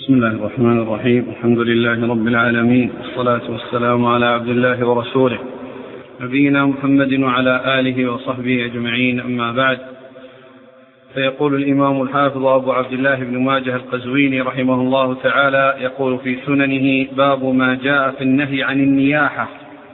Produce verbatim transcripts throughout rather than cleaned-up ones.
بسم الله الرحمن الرحيم. الحمد لله رب العالمين، والصلاة والسلام على عبد الله ورسوله نبينا محمد وعلى آله وصحبه أجمعين، أما بعد. فيقول الإمام الحافظ أبو عبد الله بن ماجه القزويني رحمه الله تعالى، يقول في سننه: باب ما جاء في النهي عن النياحة.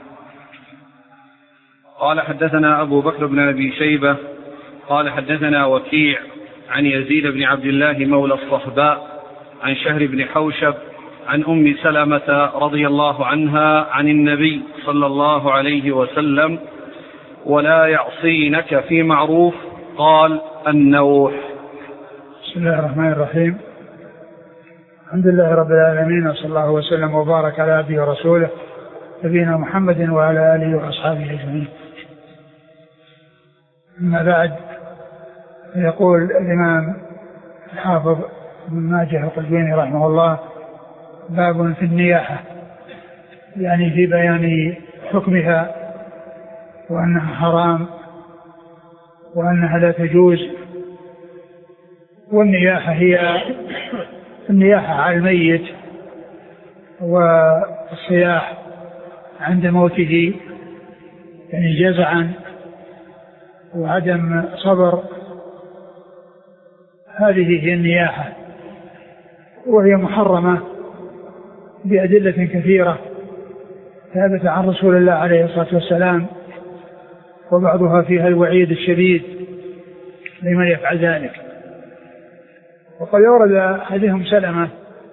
قال: حدثنا أبو بكر بن أبي شيبة قال حدثنا وكيع عن يزيد بن عبد الله مولى الصهباء عن شهر بن حوشب عن أم سلمة رضي الله عنها عن النبي صلى الله عليه وسلم: ولا يعصينك في معروف قال: النوح. بسم الله الرحمن الرحيم. الحمد لله رب العالمين، وصلى الله وسلم وبارك على عبده ورسوله نبينا محمد وعلى آله وأصحابه أجمعين. أما بعد، يقول الإمام الحافظ ابن ماجه القزويني رحمه الله: باب في النياحة، يعني في بيان حكمها وأنها حرام وأنها لا تجوز. والنياحة هي النياحة على الميت والصياح عند موته، يعني جزعا وعدم صبر، هذه هي النياحة، وهي محرمة بأدلة كثيرة ثابت عن رسول الله عليه الصلاة والسلام، وبعضها فيها الوعيد الشديد لمن يفعل ذلك. وقد ورد حديث أم سلمة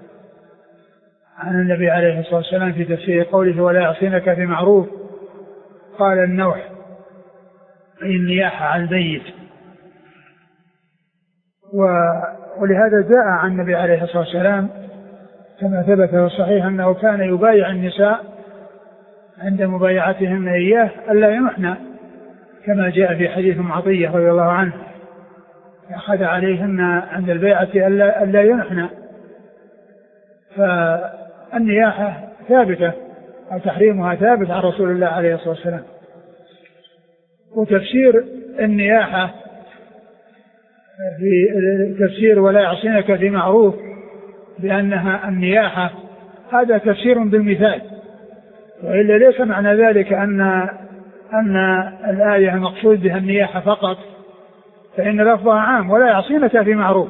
عن النبي عليه الصلاة والسلام في تفسير قوله: ولا يعصينك في معروف قال: النوح، أي النياحة على الميت. ولهذا جاء عن النبي عليه الصلاة والسلام كما ثبت في الصحيح أنه كان يبايع النساء عند مبايعتهن إياه ألا ينحن، كما جاء في حديث عطية رضي الله عنه: أخذ عليهن عند البيعة ألا, ألا ينحن. فالنياحة ثابتة أو تحريمها ثابت عن رسول الله عليه الصلاة والسلام. وتفسير النياحة في تفسير ولا يعصينك في معروف بأنها النياحة، هذا تفسير بالمثال، وإلا ليس معنى ذلك أن أن الآية المقصود بها النياحة فقط، فإن لفظها عام: ولا يعصينك في معروف،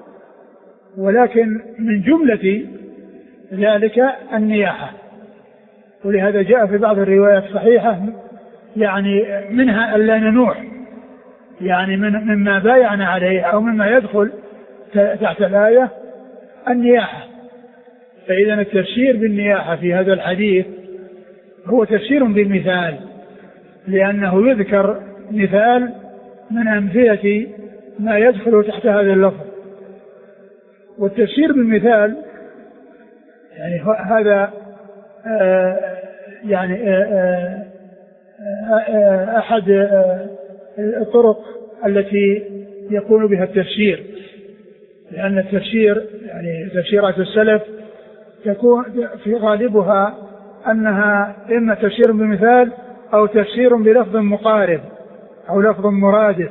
ولكن من جملة ذلك النياحة. ولهذا جاء في بعض الروايات الصحيحة يعني منها ألا ننوح، يعني من مما بايعنا عليه أو مما يدخل تحت الآية النياحة. فإذا التفسير بالنياحة في هذا الحديث هو تفسير بالمثال، لأنه يذكر مثال من أمثلة ما يدخل تحت هذا اللفظ. والتفسير بالمثال يعني هذا آه يعني آه آه أحد آه الطرق التي يكون بها التفسير، لأن التفسير يعني تفسيرات السلف تكون في غالبها أنها إما تفسير بمثال أو تفسير بلفظ مقارب أو لفظ مرادف.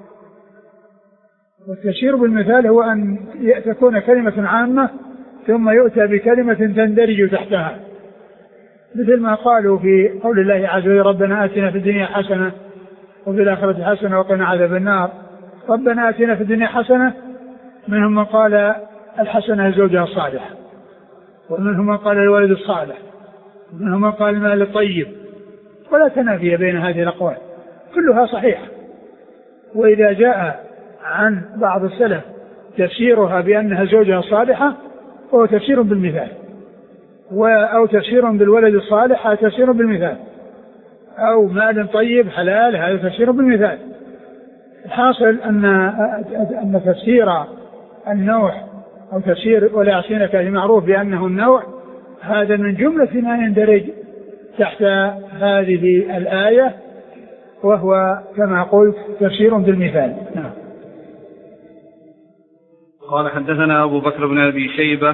والتفسير بالمثال هو أن تكون كلمة عامة ثم يؤتى بكلمة تندرج تحتها، مثل ما قالوا في قول الله عز وجل: ربنا آتنا في الدنيا حسنة وفي الآخرة حسنة وقنا عذاب النار. ربنا آتنا في الدنيا حسنة، منهم من قال الحسنة الزوجة الصالحة، ومنهم من قال الولد الصالح، ومنهم من قال المال الطيب، ولا تنافي بين هذه الأقوال، كلها صحيحة. وإذا جاء عن بعض السلف تفسيرها بأنها زوجها الصالحة فهو تفسير بالمثال، أو تفسير بالولد الصالح هذا تفسير بالمثال، أو مال طيب حلال هذا تفسير بالمثال. الحاصل أن أن تفسير النوح أو تفسير ولا يعصينك في معروف بأنه النوع، هذا من جملة ما يندرج تحت هذه الآية، وهو كما قلت تفسير بالمثال. نعم. قال: حدثنا أبو بكر بن أبي شيبة.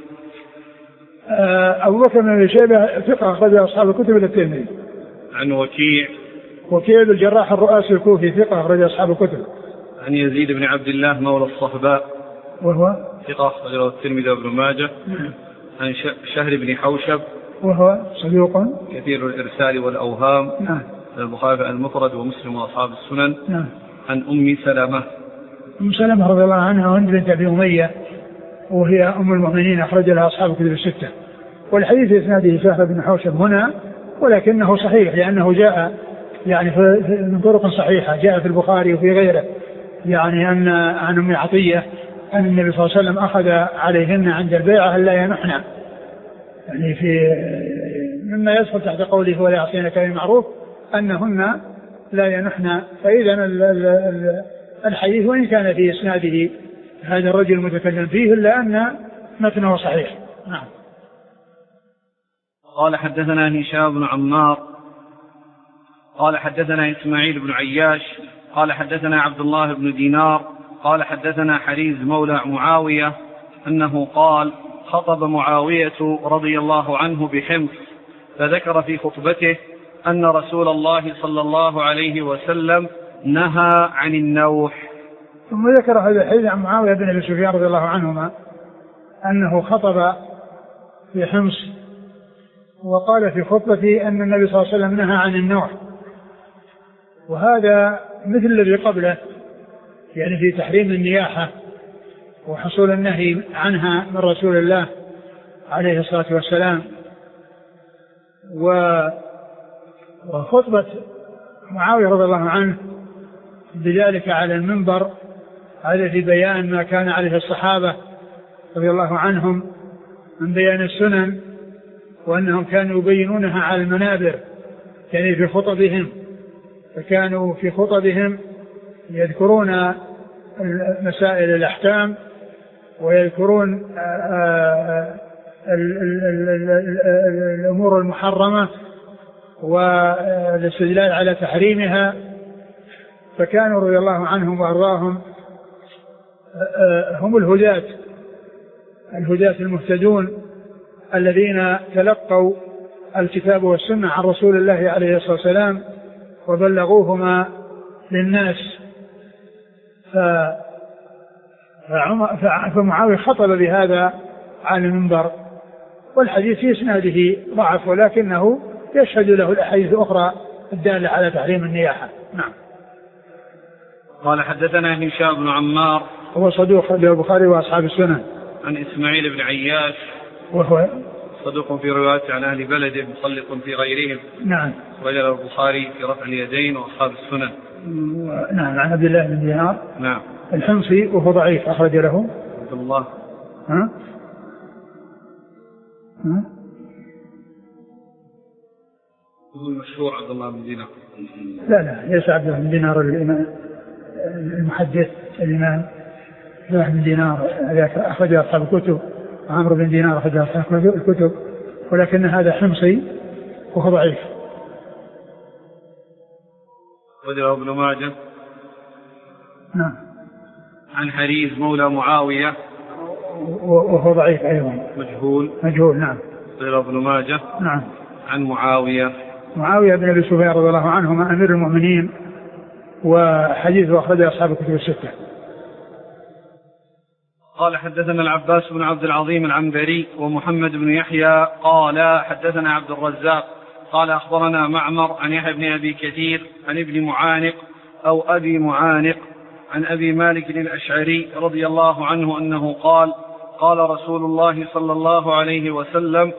أبو بكر بن أبي شيبة ثقة أخرج أصحاب الكتب إلى الترمذي. عن وكيع. وكيع بن الجراح الرؤاسي الكوفي ثقة أخرج أصحاب الكتب. عن يزيد بن عبد الله مولى الصهباء، وهو ثقة أخرجه الترمذي وابن ماجه. عن شهر بن حوشب وهو صدوق كثير الإرسال والأوهام. نعم. البخاري المفرد ومسلم وأصحاب السنن. نعم. عن أم سلمة أم سلمة رضي الله عنها هند بنت أبي أمية وهي أم المؤمنين أخرج لها أصحاب الكتب الستة. والحديث إسناده شهر بن حوشب هنا ولكنه صحيح لأنه جاء يعني من طرق صحيحة جاء في البخاري وفي غيره يعني أن عن أم عطية أن النبي صلى الله عليه وسلم أخذ عليهن عند البيعة ألا ينحن يعني في مما يدخل تحت قوله ولا يعصين كلمة معروف أنهن لا ينحن. فإذا الحديث وإن كان في إسناده هذا الرجل المتكلم فيه إلا أن متنه صحيح. نعم. قال حدثنا هشام بن عمار قال حدثنا إسماعيل بن عياش قال حدثنا عبد الله بن دينار قال حدثنا حريز مولى معاوية أنه قال خطب معاوية رضي الله عنه بحمص فذكر في خطبته أن رسول الله صلى الله عليه وسلم نهى عن النوح. ثم ذكر هذا الحديث عن معاوية بن أبي سفيان رضي الله عنهما أنه خطب في حمص وقال في خطبته أن النبي صلى الله عليه وسلم نهى عن النوح. وهذا مثل الذي قبله يعني في تحريم النياحة وحصول النهي عنها من رسول الله عليه الصلاة والسلام. وخطبة معاوية رضي الله عنه بذلك على المنبر هذا في بيان ما كان عليه الصحابة رضي الله عنهم من بيان السنن وأنهم كانوا يبينونها على المنابر يعني في خطبهم. فكانوا في خطبهم يذكرون مسائل الأحكام ويذكرون الأمور المحرمة والاستدلال على تحريمها. فكانوا رضي الله عنهم وأرضاهم هم الهداة الهداة المهتدون الذين تلقوا الكتاب والسنة عن رسول الله عليه الصلاة والسلام وبلغوهما للناس. فمعاوية خطب بهذا على المنبر والحديث في إسناده ضعف ولكنه يشهد له الأحاديث الأخرى الدالة على تحريم النياحة. نعم. قال حدثنا هشام بن عمار هو صدوق له البخاري وأصحاب السنن. عن إسماعيل بن عياش وهو صدوق في روايته عن أهل بلده مصلق في غيرهم. نعم. رجل البخاري في رفع اليدين وأصحاب السنن. نعم. عن عبد الله بن دينار نعم الحمصي وهو ضعيف أخرج له عبد الله ها ها هو المشهور عبد الله بن دينار. لا لا ليس عبد الله بن دينار الإمام المحدث الإمام عبد الله بن دينار أخرج أصحاب الكتب. عمرو بن دينار أخرج أصحاب الكتب ولكن هذا حمصي وهو ضعيف. وذكره ابن ماجه. نعم. عن حريز مولى معاوية وهو ضعيف أيضا مجهول مجهول. نعم. وذكره ابن ماجه. نعم. عن معاوية معاوية بن أبي سفيان رضي الله عنهما أمير المؤمنين وحديثه أخرجه أصحاب الكتب الستة. قال حدثنا العباس بن عبد العظيم العنبري ومحمد بن يحيى قال حدثنا عبد الرزاق قال أخبرنا معمر عن يحيى بن أبي كثير عن ابن معانق أو أبي معانق عن أبي مالك الأشعري رضي الله عنه أنه قال قال رسول الله صلى الله عليه وسلم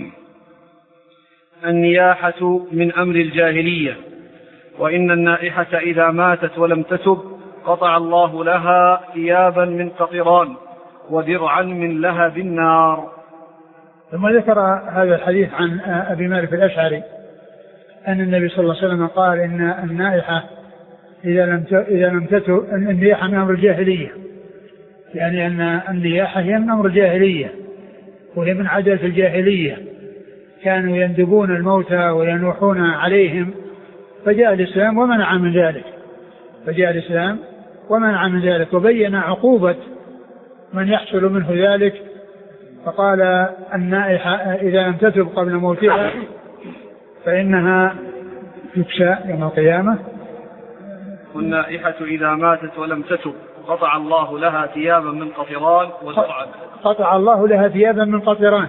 النياحة من أمر الجاهلية وإن النائحة إذا ماتت ولم تتب قطع الله لها ثيابا من قطران ودرعا من لهب النار. ثم ذكر هذا الحديث عن أبي مالك الأشعري أن النبي صلى الله عليه وسلم قال إن النائحة إذا لم إذا لم تتب النياحة من أمر الجاهلية يعني أن النياحة هي من أمر الجاهلية وهي من عادات الجاهلية. كانوا يندبون الموتى وينوحون عليهم فجاء الإسلام ومنع من ذلك فجاء الإسلام ومنع من ذلك وبين عقوبة من يحصل منه ذلك. فقال النائحة إذا لم تتب قبل موتها فإنها تكسى يوم القيامة. والنائحة إذا ماتت ولم تتب قطع الله لها ثيابا من قطران وزرعا. قطع الله لها ثيابا من قطران،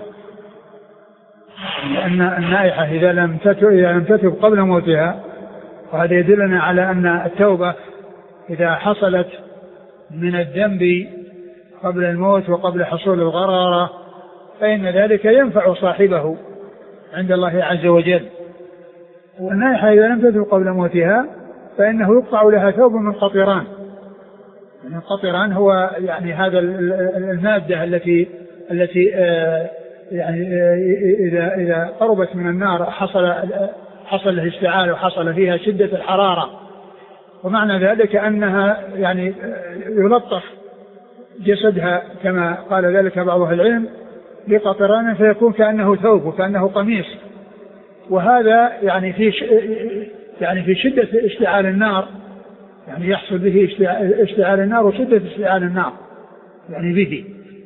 لأن النائحة إذا لم تتب قبل موتها، وهذا يدلنا على أن التوبة إذا حصلت من الذنب قبل الموت وقبل حصول الغرارة فإن ذلك ينفع صاحبه عند الله عز وجل. والنائحة إذا لم تتب قبل موتها فإنه يقطع لها ثوب من قطران. يعني القطران هو يعني هذا المادة التي التي آه يعني آه إذا إذا قربت من النار حصل حصل الاشتعال وحصل فيها شدة الحرارة، ومعنى ذلك أنها يعني يلطخ جسدها كما قال ذلك بعض أهل العلم بقطران فيكون كأنه ثوب وكأنه قميص. وهذا يعني في يعني في شدة اشتعال النار، يعني يحصل به اشتعال النار وشدة اشتعال النار يعني به.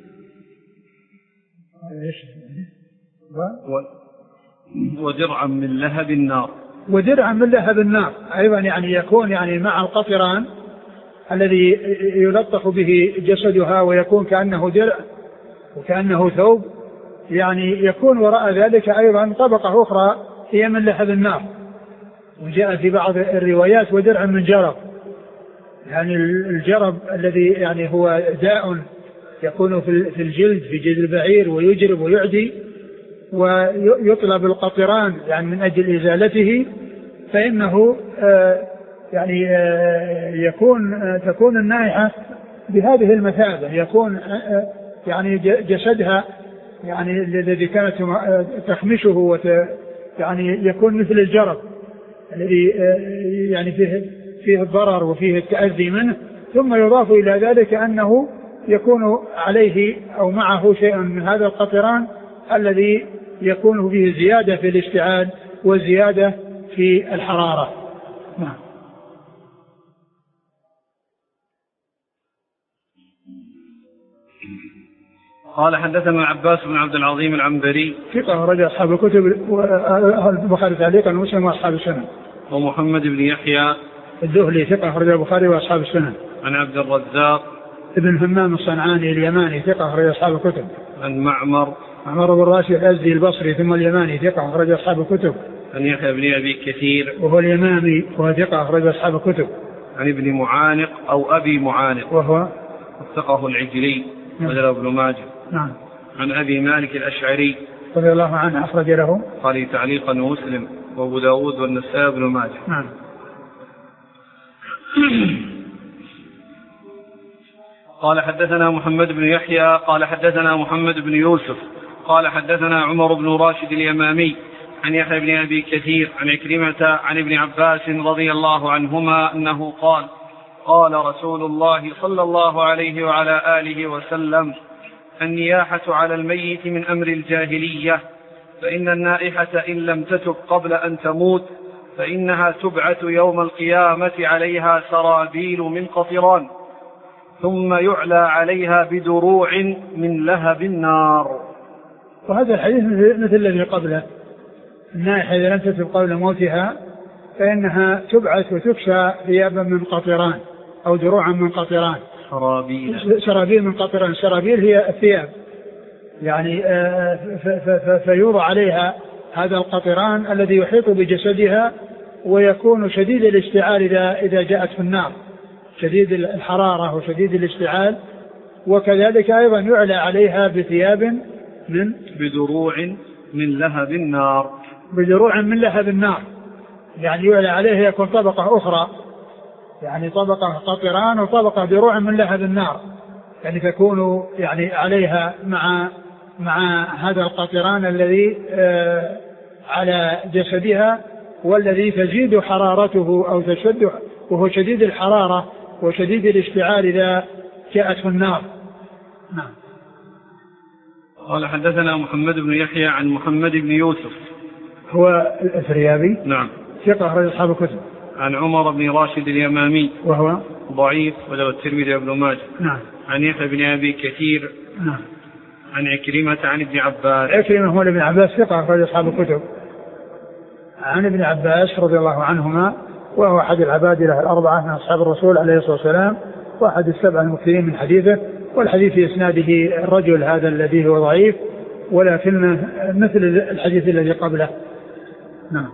ودرعا من لهب النار. ودرعا من لهب النار أيضا يعني يكون يعني مع القطران الذي يلطخ به جسدها ويكون كأنه درع وكأنه ثوب، يعني يكون وراء ذلك أيضا طبقة أخرى هي من لهب النار. وجاء في بعض الروايات ودرع من جرب، يعني الجرب الذي يعني هو داء يكون في الجلد في جلد البعير ويجرب ويعدي ويطلب القطران يعني من أجل إزالته، فإنه آه يعني آه يكون آه تكون النائحة بهذه المثابة، يكون آه يعني جسدها يعني الذي كانت تخمشه وت يعني يكون مثل الجرب الذي آه يعني فيه فيه الضرر وفيه التأذي منه، ثم يضاف إلى ذلك أنه يكون عليه أو معه شيء من هذا القطران الذي يكون فيه زيادة في الاشتعال وزيادة في الحرارة. نعم. قال حدثنا عباس بن عبد العظيم العنبري ثقة رجع أصحاب الكتب البخاري تعليقا ومسلم وأصحاب السنن. ومحمد بن يحيى الذهلي ثقة رجع البخاري وأصحاب السنن. عن عبد الرزاق ابن همام الصنعاني اليماني ثقة رجع أصحاب الكتب. عن معمر عمر بن راشد الأزدي البصري ثم اليماني ثقة أخرج أصحاب الكتب. عن يحيى بن أبي كثير وهو اليمامي وهو ثقة أخرج أصحاب الكتب. عن ابن معانق أو أبي معانق وهو ثقة العجلي وله ابن ماجه. نعم. عن أبي مالك الأشعري رضي الله عنه أخرج له قال تعليقا مسلم وأبو داود والنسائي وابن ماجه. نعم. قال حدثنا محمد بن يحيى قال حدثنا محمد بن يوسف قال حدثنا عمر بن راشد اليمامي عن يحيى بن أبي كثير عن عكرمة عن ابن عباس رضي الله عنهما أنه قال قال رسول الله صلى الله عليه وعلى آله وسلم النياحة على الميت من أمر الجاهلية، فإن النائحة إن لم تتب قبل أن تموت فإنها تبعث يوم القيامة عليها سرابيل من قطران ثم يعلى عليها بدروع من لهب النار. وهذا الحديث مثل الذي قبله، النائحة إذا لم تتب قبل موتها فإنها تبعث وتكسى ثيابا من قطران أو دروعا من قطران. سرابيل سرابيل من قطران. سرابيل هي الثياب يعني فيوضع عليها هذا القطران الذي يحيط بجسدها ويكون شديد الاشتعال إذا إذا جاءت في النار، شديد الحرارة وشديد الاشتعال. وكذلك أيضا يعلى عليها بثياب من بدروع من لهب النار. بدروع من لهب النار يعني يعلى عليها يكون طبقة أخرى، يعني طبقة قطران وطبقة دروع من لهب النار، يعني تكون يعني عليها مع مع هذا القطران الذي آه على جسدها والذي تزيد حرارته أو تشد وهو شديد الحرارة وشديد الاشتعال إذا جاءت في النار. نعم. قال حدثنا محمد بن يحيى عن محمد بن يوسف هو الأثريابي. نعم. ثقة أخرج أصحاب الكتب. عن عمر بن راشد اليمامي وهو ضعيف وله الترمذي وابن ماجه. نعم. عن يحيى بن أبي كثير. نعم. عن عكرمة عن ابن عباس. عكرمة هو ابن عباس ثقة أخرج أصحاب الكتب. عن ابن عباس رضي الله عنهما وهو أحد العبادلة الأربعة من أصحاب الرسول عليه الصلاة والسلام وأحد السبع المكثرين من حديثه، والحديث في إسناده الرجل هذا الذي هو ضعيف، ولكن مثل الحديث الذي قبله. نعم.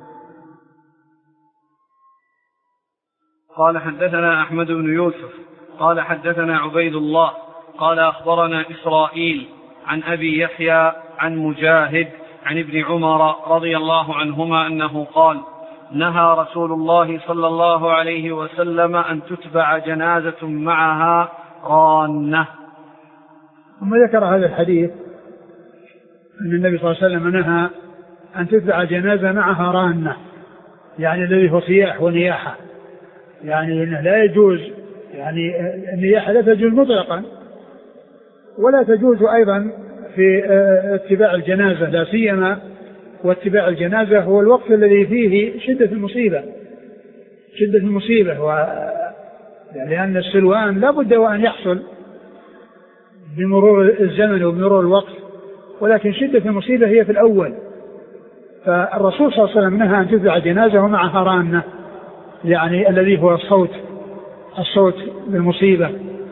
قال حدثنا أحمد بن يوسف قال حدثنا عبيد الله قال أخبرنا إسرائيل عن أبي يحيى عن مجاهد عن ابن عمر رضي الله عنهما أنه قال نهى رسول الله صلى الله عليه وسلم أن تتبع جنازة معها رانة. ثم ذكر هذا الحديث أن النبي صلى الله عليه وسلم نهى أن تتبع جنازة معها رانة، يعني الذي هو صياح ونياحة، يعني إنه لا يجوز، يعني النياحة لا تجوز مطلقا، ولا تجوز أيضا في اتباع الجنازة، لا سيما واتباع الجنازة هو الوقت الذي فيه شدة المصيبة شدة المصيبة و... لأن السلوان لا بد وأن يحصل بمرور الزمن وبمرور الوقت، ولكن شدة المصيبة هي في الأول. فالرسول صلى الله عليه وسلم نهى أن تتبع جنازة ومعها رانة، يعني الذي هو الصوت الصوت بالمصيبة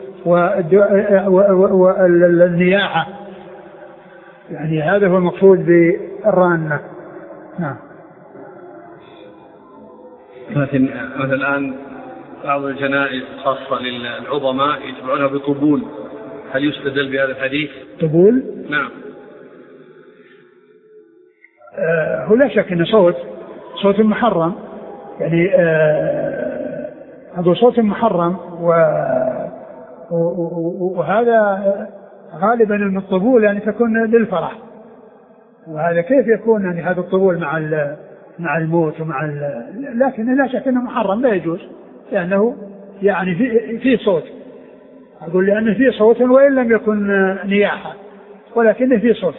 والنياحة، يعني هذا هو المقصود بالرانة. نعم. لكن مثلا الآن بعض الجنائز خاصة للعظماء يتبعونها بطبول، هل يستدل بهذا الحديث؟ طبول؟ نعم. آه هو لا شك أن صوت صوت محرم، يعني آه هذا صوت محرم، و وهذا غالبا من الطبول يعني تكون للفرح، وهذا كيف يكون يعني هذا الطبول مع مع الموت ومع لكن لا شك انه محرم لا يجوز، لانه يعني في في صوت، اقول لانه في صوت وان لم يكن نياحه ولكنه في صوت.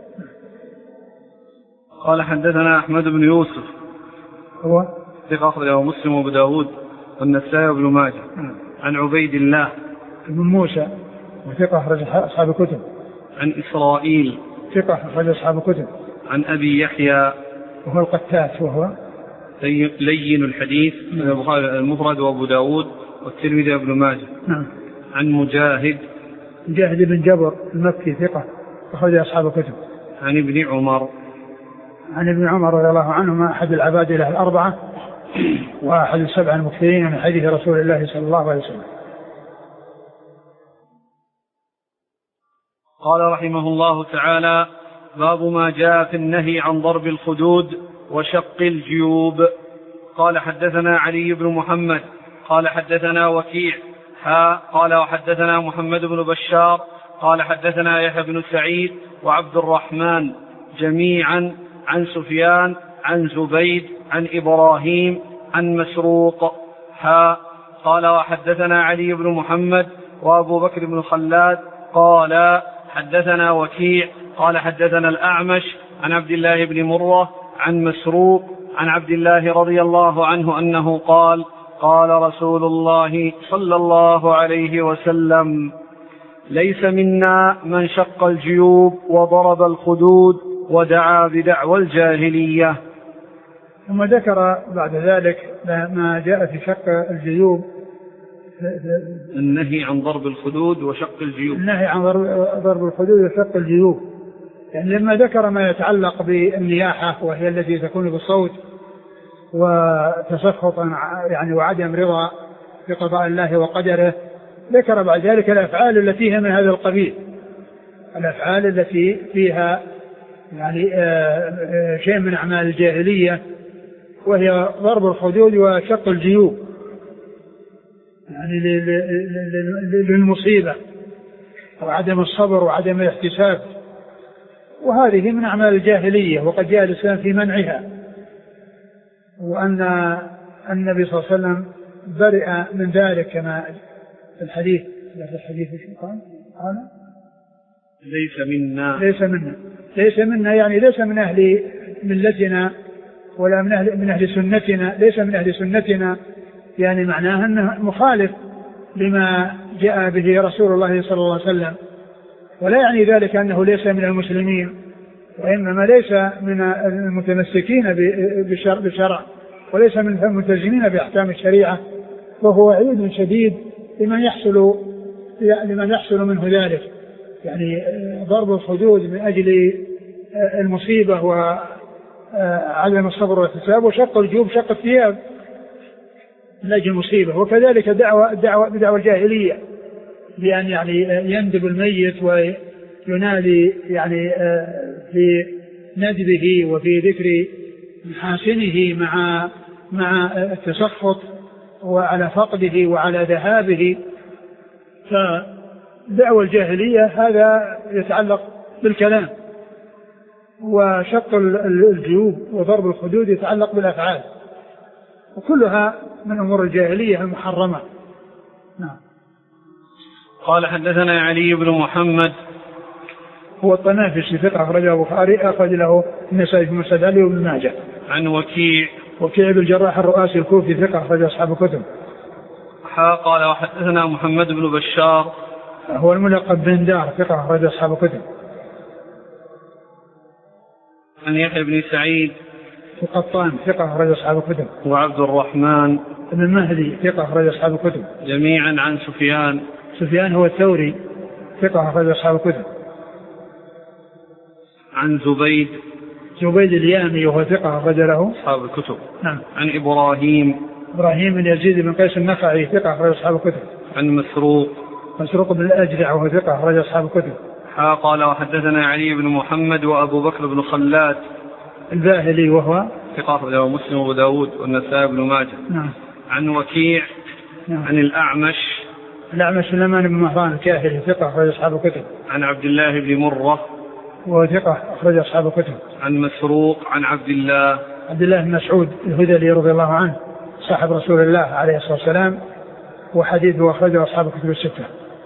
قال حدثنا احمد بن يوسف هو ثقة أخرجه مسلم وأبو داود والنسائي وابن ماجه عن عبيد الله بن موسى وثقة أخرج أصحاب الكتب. عن إسرائيل ثقة أخرج أصحاب الكتب. عن أبي يحيى وهو القتات وهو لين الحديث من البخاري المفرد وأبو داود والترمذي وابن ماجه. نعم. عن مجاهد مجاهد بن جبر المكي ثقة أخرج أصحاب الكتب. عن ابن عمر عن ابن عمر رضي الله عنهما أحد العبادلة الأربعة وأحد السبع المكثرين من حديث رسول الله صلى الله عليه وسلم. قال رحمه الله تعالى: باب ما جاء في النهي عن ضرب الخدود وشق الجيوب. قال حدثنا علي بن محمد قال حدثنا وكيع ها قال وحدثنا محمد بن بشار قال حدثنا يحيى بن سعيد وعبد الرحمن جميعا عن سفيان عن زبيد عن إبراهيم عن مسروق ها قال وحدثنا علي بن محمد وأبو بكر بن خلاد قال حدثنا وكيع قال حدثنا الأعمش عن عبد الله بن مرة عن مسروق عن عبد الله رضي الله عنه أنه قال: قال رسول الله صلى الله عليه وسلم: ليس منا من شق الجيوب وضرب الخدود ودعا بدعوى الجاهلية. ثم ذكر بعد ذلك ما جاء في شق الجيوب، النهي عن ضرب الخدود وشق الجيوب، النهي عن ضرب الخدود وشق الجيوب، يعني لما ذكر ما يتعلق بالنياحة وهي التي تكون بالصوت وتسخطا يعني وعدم رضا بقضاء الله وقدره، ذكر بعد ذلك الأفعال التي هي من هذا القبيل، الأفعال التي فيها يعني شيء من أعمال الجاهلية وهي ضرب الخدود وشق الجيوب، يعني للمصيبة وعدم الصبر وعدم الاحتساب، وهذه من أعمال الجاهلية وقد جاء الإسلام في منعها، وأن النبي صلى الله عليه وسلم برئ من ذلك كما في الحديث في الحديث قال ليس منا ليس منا ليس منا يعني ليس من أهل ملتنا ولا من أهل من أهل سنتنا، ليس من أهل سنتنا، يعني معناه أنه مخالف لما جاء به رسول الله صلى الله عليه وسلم، ولا يعني ذلك أنه ليس من المسلمين، وإنما ليس من المتمسكين بالشرع وليس من الملتزمين بأحكام الشريعة، وهو وعيد شديد لمن يحصل لمن يحصل منه ذلك، يعني ضرب الحدود من أجل المصيبة وعدم الصبر والاحتساب، وشق الجيوب شق الثياب من أجل المصيبة. وكذلك دعوة الدعوة بدعوة الجاهلية بأن يعني يندب الميت وينادي يعني في ندبه وفي ذكر محاسنه مع مع التسخط وعلى فقده وعلى ذهابه. فدعوة الجاهلية هذا يتعلق بالكلام، وشق الجيوب وضرب الخدود يتعلق بالأفعال، وكلها من أمور الجاهلية المحرمة. نعم. قال حدثنا علي بن محمد هو الطنافسي ثقة أخرجه البخاري أخرج له النسائي في مسند علي وابن ماجه. عن وكيع وكيع بن الجراح الرؤاسي الكوفي ثقة أخرج أصحاب الكتب. قال وحدثنا محمد بن بشار هو الملقب بن دار ثقة أخرج أصحاب الكتب. عن يحيى بن سعيد القطان ثقة أخرج أصحاب الكتب. وعبد الرحمن بن المهدي ثقة أخرج أصحاب الكتب. جميعا عن سفيان سفيان هو الثوري ثقة أخرج أصحاب الكتب. عن زبيد زبيد اليامي وهو ثقة أخرج له أصحاب الكتب. نعم. عن إبراهيم إبراهيم بن يزيد بن قيس النخعي ثقة أخرج أصحاب الكتب. عن مسروق مسروق بن الأجدع وهو ثقة أخرج أصحاب الكتب. قال وحدثنا علي بن محمد وأبو بكر بن خلاد الباهلي وهو ثقة أخرجه مسلم وأبو داود والنسائي بن ماجه. نعم. عن وكيع نعم. عن الأعمش الأعمش سليمان بن مهران الكاهلي ثقة أخرج أصحاب الكتب. عن عبد الله بن مرة وهو ثقة أخرج أصحاب الكتب. عن مسروق عن عبد الله عبد الله بن مسعود الهذلي رضي الله عنه صاحب رسول الله عليه الصلاة والسلام، وحديثه أخرجه أصحاب الكتب الستة.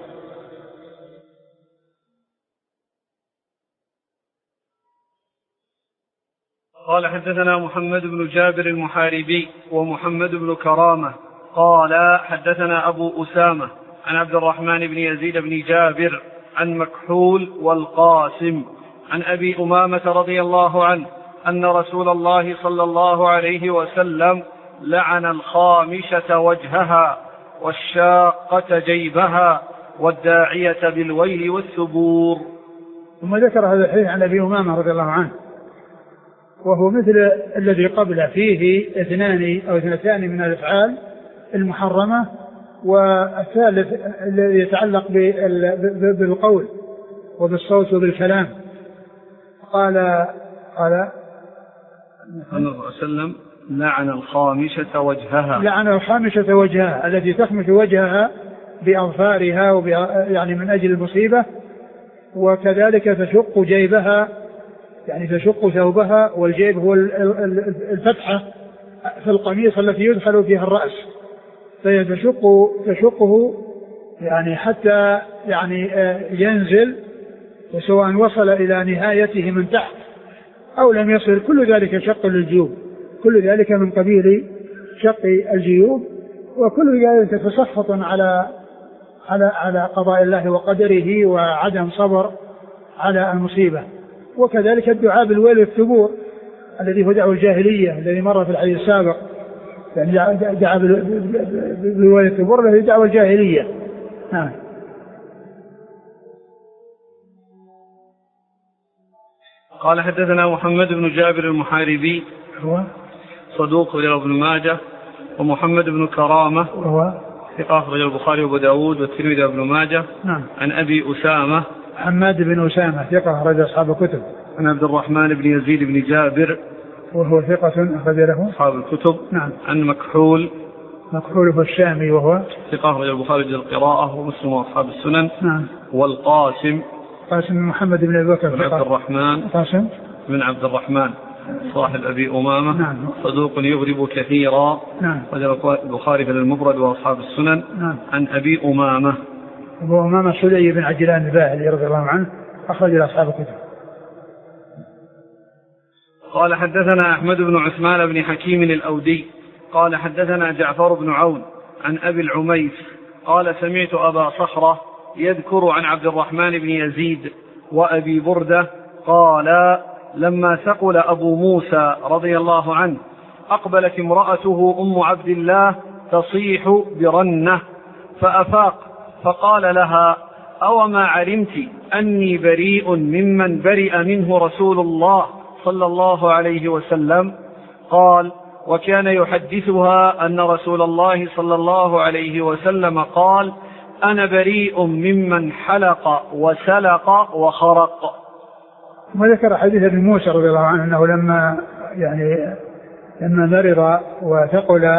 قال حدثنا محمد بن جابر المحاربي ومحمد بن كرامة قال حدثنا أبو أسامة عن عبد الرحمن بن يزيد بن جابر عن مكحول والقاسم عن أبي أمامة رضي الله عنه أن رسول الله صلى الله عليه وسلم لعن الخامشة وجهها والشاقة جيبها والداعية بالويل والثبور. ثم ذكر هذا الحديث عن أبي أمامة رضي الله عنه، وهو مثل الذي قبل فيه اثنان أو اثنتان من الأفعال المحرمة، والثالث الذي يتعلق بالقول وبالصوت وبالكلام. قال قال صلى الله عليه وسلم لعن الخامشة وجهها لعن الخامشة وجهها التي تخمش وجهها بأظفارها يعني من أجل المصيبة، وكذلك تشق جيبها يعني تشق ثوبها، والجيب هو الفتحة في القميص التي يدخل فيها الرأس، فهي تشق تشقه يعني حتى يعني ينزل، وسواء وصل إلى نهايته من تحت أو لم يصل، كل ذلك شق للجيوب، كل ذلك من قبيل شق الجيوب، وكل ذلك تسخط على على على قضاء الله وقدره وعدم صبر على المصيبة. وكذلك الدعاء بالويل والثبور الذي هو دعوة الجاهلية الذي مر في الحديث السابق، يعني دعاء بالويل والثبور الذي دعوة الجاهلية. نعم. قال حدثنا محمد بن جابر المحاربي هو صدوق رواه ابن ماجه، ومحمد بن كرامة وهو ثقة أخرجه البخاري وأبو داود والترمذي وابن ماجه. نعم. عن أبي أسامة حماد بن أسامة ثقة أخرج أصحاب الكتب. عن عبد الرحمن بن يزيد بن جابر وهو ثقة أخرج له أصحاب الكتب. نعم. عن مكحول مكحول هو الشامي وهو ثقة أخرجه البخاري للقراءة ومسلم وأصحاب السنن. نعم. والقاسم قاسم محمد بن أبي بكر بن عبد الرحمن قاسم بن عبد الرحمن صاحب أبي أمامة. نعم. صدوق يغرب كثيرا. نعم. البخاري في المفرد وأصحاب السنن. نعم. عن أبي أمامة أبو أمامة سلي بن عجلان الباهلي رضي الله عنه أخرج أصحاب الكتب. قال حدثنا أحمد بن عثمان بن حكيم الأودي قال حدثنا جعفر بن عون عن أبي العميس قال سمعت أبا صخرة يذكر عن عبد الرحمن بن يزيد وأبي بردة قال لما ثقل أبو موسى رضي الله عنه أقبلت امرأته أم عبد الله تصيح برنة فأفاق فقال لها: أوما علمت أني بريء ممن برئ منه رسول الله صلى الله عليه وسلم؟ قال: وكان يحدثها أن رسول الله صلى الله عليه وسلم قال: أنا بريء ممن حلق وسلق وخرق. وذكر حديث ابن موسى رضي الله عنه أنه لما يعني لما مرض وثقل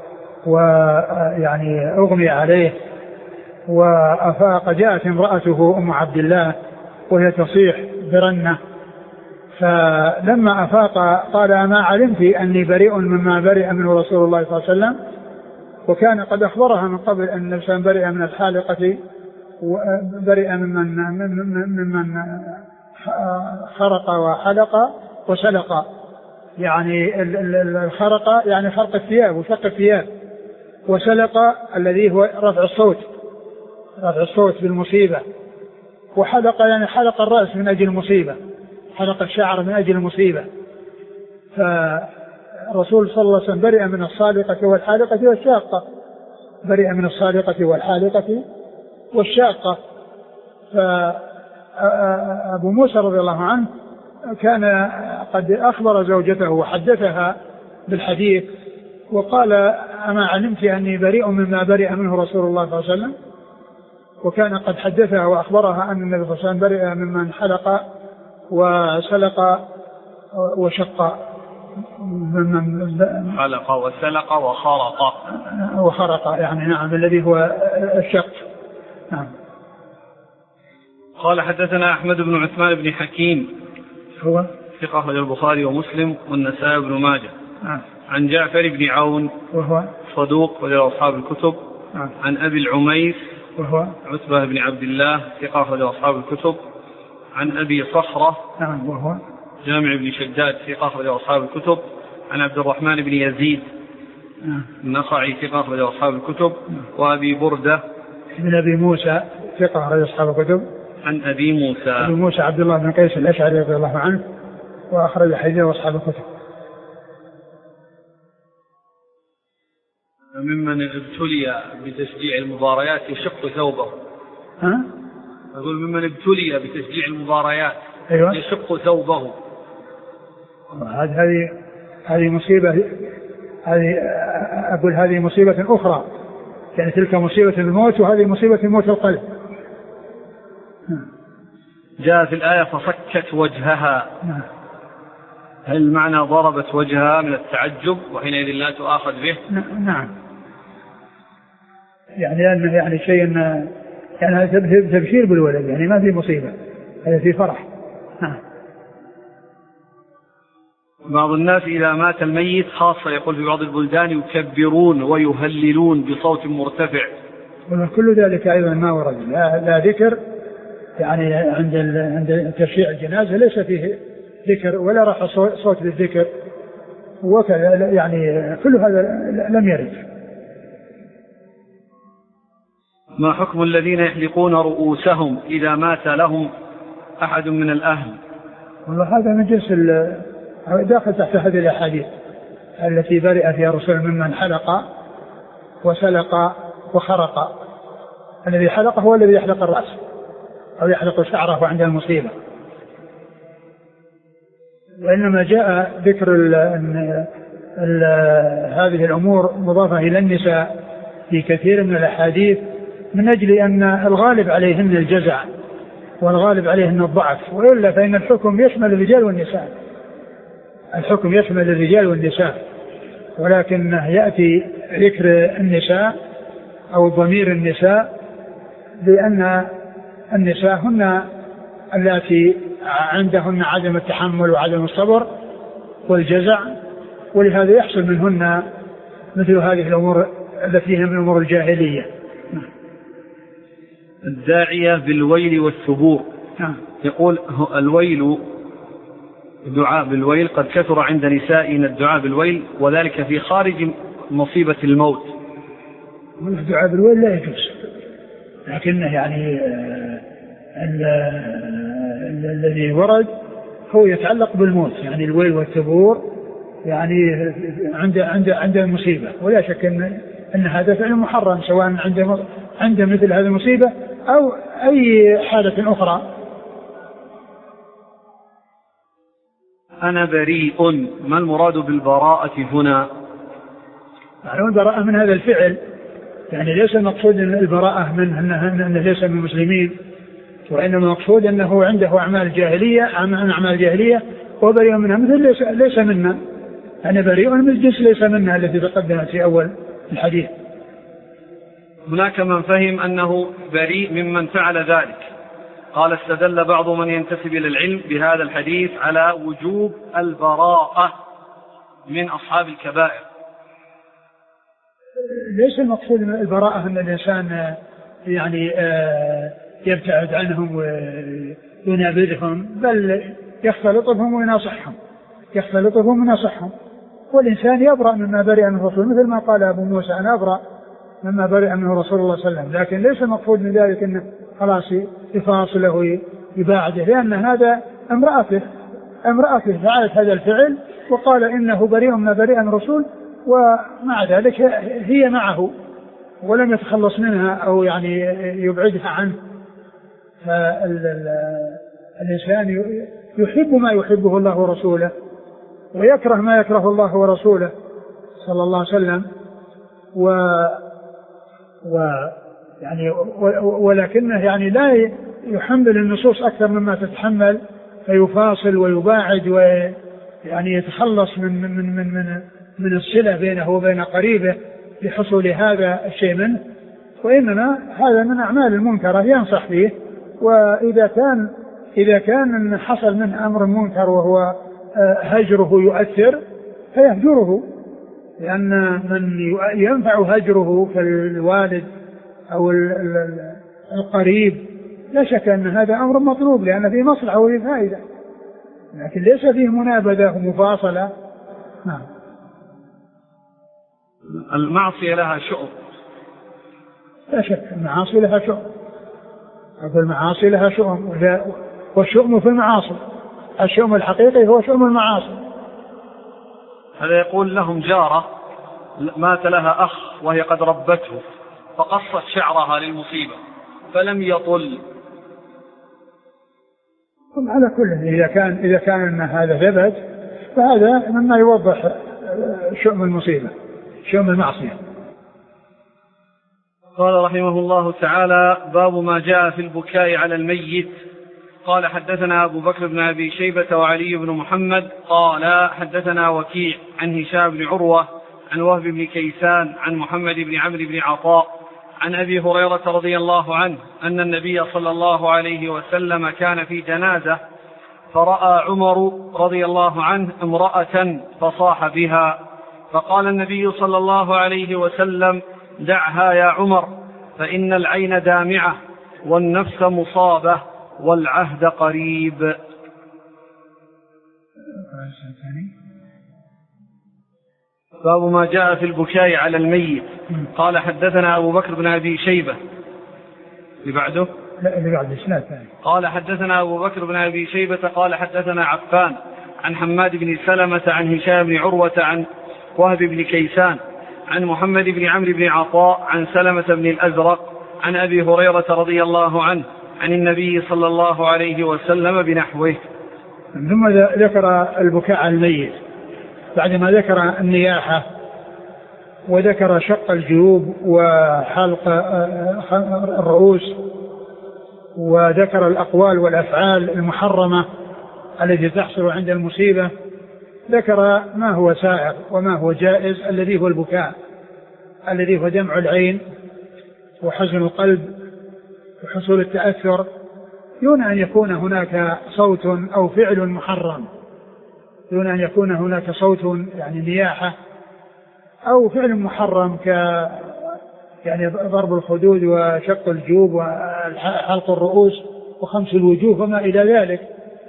ويعني أغمي عليه وأفاق جاءت امرأته أم عبد الله وهي تصيح برنة، فلما أفاق قال: أما علمت أني بريء مما برئ منه رسول الله صلى الله عليه وسلم؟ وكان قد أخبرها من قبل أن الإنسان برئ من الحالقة وبرئ ممن ممن خرق وحلق وسلق، يعني الخرق يعني خرق الثياب وشق الثياب، وسلق الذي هو رفع الصوت رفع الصوت بالمصيبة، وحلق يعني حلق الرأس من أجل المصيبة، حلق الشعر من أجل المصيبة. فالرسول صلى الله عليه وسلم برئ من الصالقة والحالقة والشاقة، برئ من الصالقة والحالقة والشاقة. فأبو موسى رضي الله عنه كان قد أخبر زوجته وحدثها بالحديث وقال: أما علمت أني بريء مما برئ منه رسول الله صلى الله عليه وسلم؟ وكان قد حدثها وأخبرها أن النبي صلى الله عليه وسلم برئ ممن حلق وسلق وشق، حلق وسلق وخرق وخرق يعني نعم الذي هو الشق. نعم. قال: حدثنا أحمد بن عثمان بن حكيم هو ثقة أخرجه البخاري ومسلم والنسائي بن ماجه. نعم. عن جعفر بن عون وهو صدوق وله أصحاب الكتب. نعم. عن أبي العميس وهو عتبة بن عبد الله ثقة أخرجه أصحاب الكتب. عن أبي صخرة نعم وهو جامع بن شداد ثقة أخرجه أصحاب الكتب. عن عبد الرحمن بن يزيد نعم. النخعي ثقة أخرجه أصحاب الكتب. نعم. وأبي بردة بن أبي موسى ثقة أخرجه أصحاب الكتب. عن أبي موسى أبي موسى عبد الله بن قيس الأشعري رضي الله عنه وأخرج حديثه أصحاب الكتب. ممن ابتلي بتشجيع المباريات يشق ثوبه. ها؟ أقول ممن ابتلي بتشجيع المباريات أيوة. يشق ثوبه. هذه هذه هذه مصيبة، هذه أقول هذه مصيبة أخرى، يعني تلك مصيبة الموت وهذه مصيبة موت القلب. جاء في الآية فصكت وجهها. نعم. هل معنى ضربت وجهها من التعجب وحينئذ لا تؤاخذ به؟ نعم. يعني أنه يعني شيء يعني هذا تبشير بالولد، يعني ما في مصيبة، هذا في فرح. نعم. بعض الناس إذا مات الميت خاصة يقول في بعض البلدان يكبرون ويهللون بصوت مرتفع. كل ذلك أيضا ما ورد، لا, لا ذكر يعني عند عند تشييع الجنازة ليس فيه ذكر ولا رفع صوت بالذكر وكذا، يعني كل هذا لم يرد. ما حكم الذين يحلقون رؤوسهم إذا مات لهم أحد من الأهل؟ والله هذا من جنس داخل تحت هذه الأحاديث التي برئ فيها الرسول ممن حلق وسلق وخرق. الذي حلق هو الذي يحلق الرأس أو يحلق شعره عند المصيبة، وإنما جاء ذكر ال ال ال هذه الأمور مضافة إلى النساء في كثير من الأحاديث من أجل أن الغالب عليهن الجزع والغالب عليهن الضعف، وإلا فإن الحكم يشمل الرجال والنساء، الحكم يشمل الرجال والنساء، ولكن يأتي ذكر النساء أو ضمير النساء لأن النساء هن التي عندهن عدم التحمل وعدم الصبر والجزع، ولهذا يحصل منهن مثل هذه الأمور التي هي من أمور الجاهلية. الداعية بالويل والثبور يقول الويل الدعاء بالويل قد كثر عند نسائنا الدعاء بالويل وذلك في خارج مصيبة الموت. الدعاء بالويل لا يجوز، لكنه يعني الذي ورد هو يتعلق بالموت، يعني الويل والثبور يعني عند عند عند المصيبة، ولا شك ان ان هذا فعل محرم سواء عند عند مثل هذه المصيبة أو أي حالة أخرى. أنا بريء، ما المراد بالبراءة هنا؟ يعني البراءة من هذا الفعل، يعني ليس المقصود البراءة منه أنه ليس من المسلمين، وإنما المقصود أنه عنده أعمال جاهلية عن أعمال جاهلية وبريء منها، مثل ليس, ليس منا، يعني بريء من جنس ليس منا التي تقدمت في أول الحديث. هناك من فهم أنه بريء ممن فعل ذلك، قال استدل بعض من ينتسب إلى العلم بهذا الحديث على وجوب البراءة من أصحاب الكبائر. ليس المقصود البراءة أن الإنسان يعني يبتعد عنهم وينابذهم، بل يختلط بهم ويناصحهم، يختلط بهم ويناصحهم، والإنسان يبرأ مما برئ منه الرسول، مثل ما قال أبو موسى أنا أبرأ مما برئ منه رسول الله صلى الله عليه وسلم، لكن ليس المقصود من ذلك أنه خلاص يفاصله ويباعده، لأن هذا امرأته امرأته فعلت هذا الفعل وقال إنه بريء مما برئ من الرسول، ومع ذلك هي معه ولم يتخلص منها أو يعني يبعدها عنه. فالإنسان يحب ما يحبه الله ورسوله ويكره ما يكره الله ورسوله صلى الله عليه وسلم، و, و يعني ولكنه يعني لا يحمل النصوص أكثر مما تتحمل، فيفاصل ويباعد ويعني يتخلص من من من من, من الصلة بينه وبين قريبه لحصول هذا الشيء منه، وإنما هذا من أعمال المنكرة ينصح فيه. وإذا كان إذا كان حصل منه أمر منكر وهو هجره يؤثر فيهجره، لأن من ينفع هجره كالوالد أو القريب لا شك أن هذا أمر مطلوب، لأن فيه مصلحة وفيه فائدة، لكن ليس فيه منابذة ومفاصلة. نعم. المعصية لها شؤم، لا شك المعاصي لها شؤم، المعاصي لها شؤم، والشؤم في المعاصي، الشؤم الحقيقي هو شؤم المعاصي. هذا يقول لهم جارة مات لها أخ وهي قد ربته فقصت شعرها للمصيبة فلم يطل. على كل إذا كان إذا كان أن هذا ثبت فهذا مما يوضح شؤم المصيبة، شؤم المعصية. قال رحمه الله تعالى: باب ما جاء في البكاء على الميت. قال حدثنا أبو بكر بن أبي شيبة وعلي بن محمد قال حدثنا وكيع عن هشام بن عروة عن وهب بن كيسان عن محمد بن عمرو بن عطاء عن أبي هريرة رضي الله عنه أن النبي صلى الله عليه وسلم كان في جنازة فرأى عمر رضي الله عنه امرأة فصاح بها، فقال النبي صلى الله عليه وسلم: دعها يا عمر، فإن العين دامعة والنفس مصابة والعهد قريب. باب ما جاء في البكاء على الميت. قال حدثنا أبو بكر بن أبي شيبة اللي بعده لا اللي بعد الإسناد ثاني. قال حدثنا أبو بكر بن أبي شيبة قال حدثنا عفان عن حماد بن سلمة عن هشام بن عروة عن وهب بن كيسان عن محمد بن عمرو بن عطاء عن سلمة بن الأزرق عن أبي هريرة رضي الله عنه عن النبي صلى الله عليه وسلم بنحوه. ثم ذكر البكاء على الميت بعدما ذكر النياحة وذكر شق الجيوب وحلق الرؤوس وذكر الأقوال والأفعال المحرمة التي تحصل عند المصيبة، ذكر ما هو سائغ وما هو جائز الذي هو البكاء، الذي هو دمع العين وحزن القلب وحصول التأثر دون أن يكون هناك صوت أو فعل محرم، دون أن يكون هناك صوت يعني نياحة أو فعل محرم ك يعني ضرب الخدود وشق الجيوب وحلق الرؤوس وخمس الوجوه وما إلى ذلك.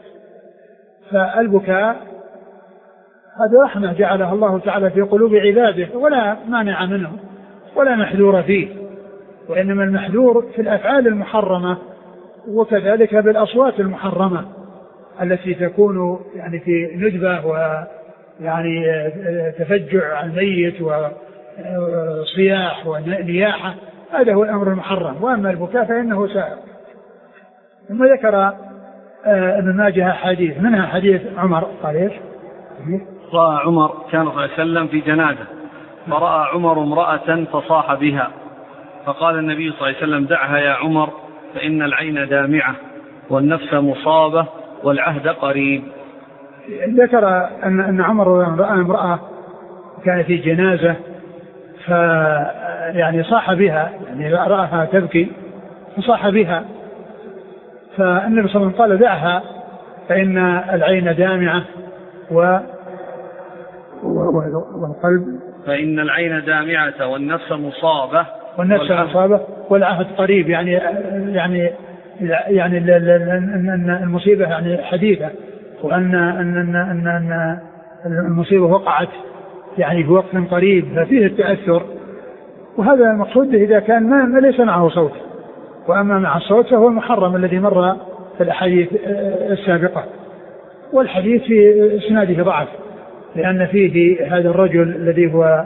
فالبكاء هذا رحمة جعلها الله تعالى في قلوب عباده ولا مانع منه ولا محذور فيه، وإنما المحذور في الأفعال المحرمة وكذلك بالأصوات المحرمة التي تكون يعني في ندبة ويعني تفجع الميت وصياح ونياحة، هذا هو الأمر المحرم. وأما البكاء فإنه سائر. ثم ذكر ابن ماجه حديث منها حديث عمر قال ايش؟ رأى عمر كان صلى الله عليه وسلم في جنازة فرأى عمر امرأة فصاح بها فقال النبي صلى الله عليه وسلم دعها يا عمر فإن العين دامعة والنفس مصابة والعهد قريب. ذكر أن أن عمر رأى امرأة كانت في جنازة ف يعني صاح بها يعني رأها تبكي فصاح بها فالنبي صلى الله عليه وسلم قال دعها فإن العين دامعة و والقلب فإن العين دامعة والنفس مصابة والنفس مصابة والعهد قريب يعني يعني يعني المصيبة يعني حديثة وأن أن أن أن المصيبة وقعت يعني في وقت قريب ففيه التأثر. وهذا المقصود إذا كان ما ليس معه صوت. وأما مع الصوت فهو المحرم الذي مر في الأحاديث السابقة. والحديث في إسناده ضعف لأن فيه هذا الرجل الذي هو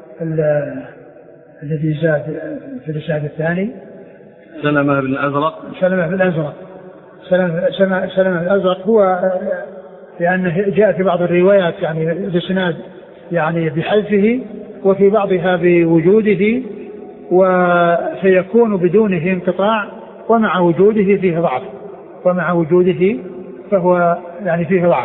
الذي زاد في الإسناد الثاني سلمة بن الأزرق سلمة بن الأزرق سلمة سلمة بن الأزرق هو لأنه جاء في بعض الروايات يعني الإسناد يعني بحذفه وفي بعضها بوجوده وسيكون بدونه انقطاع ومع وجوده فيه ضعف ومع وجوده فهو يعني فيه ضعف.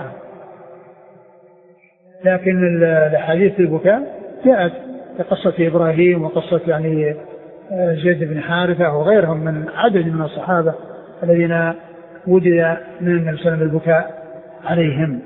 لكن الحديث البكاء جاءت قصة إبراهيم وقصة يعني زيد بن حارثة وغيرهم من عدد من الصحابة الذين وجد من النبي صلى الله عليه وسلم البكاء عليهم.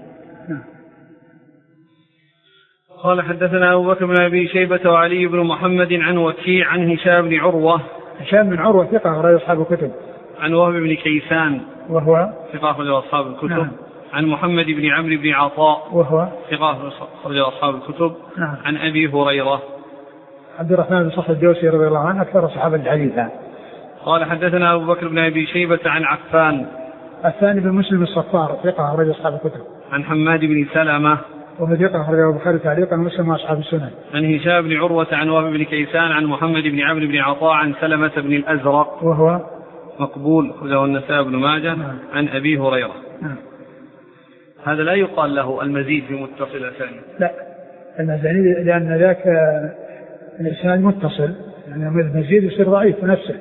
قال حدثنا أبو بكر بن أبي شيبة وعلي بن محمد عن وكيع عن هشام بن عروة هشام بن عروة ثقة رأي أصحاب الكتب عن وهب بن كيسان وهو ثقة رأي أصحاب الكتب نعم. عن محمد بن عمرو بن عطاء وهو ثقة رأي أصحاب الكتب نعم. عن أبي هريرة عبد الرحمن بن صخر الدوسي رضي الله عنه أكثر صحابة الحديث. قال حدثنا أبو بكر بن أبي شيبة عن عفان الثاني بن مسلم الصفار ثقة رأي أصحاب الكتب عن حماد بن سلمة وهو ثقة رأي البخاري تعليقا ومسلم وأصحاب السنن عن هشام بن عروة عن وهب بن كيسان عن محمد بن عمرو بن عطاء عن سلمة بن الأزرق وهو مقبول أخرجه النسائي بن ماجه نعم. عن أبي هريرة نعم. هذا لا يقال له المزيد في متصل ثاني لا المزيد لأن ذاك الإسناد متصل يعني المزيد يصير ضعيف نفسه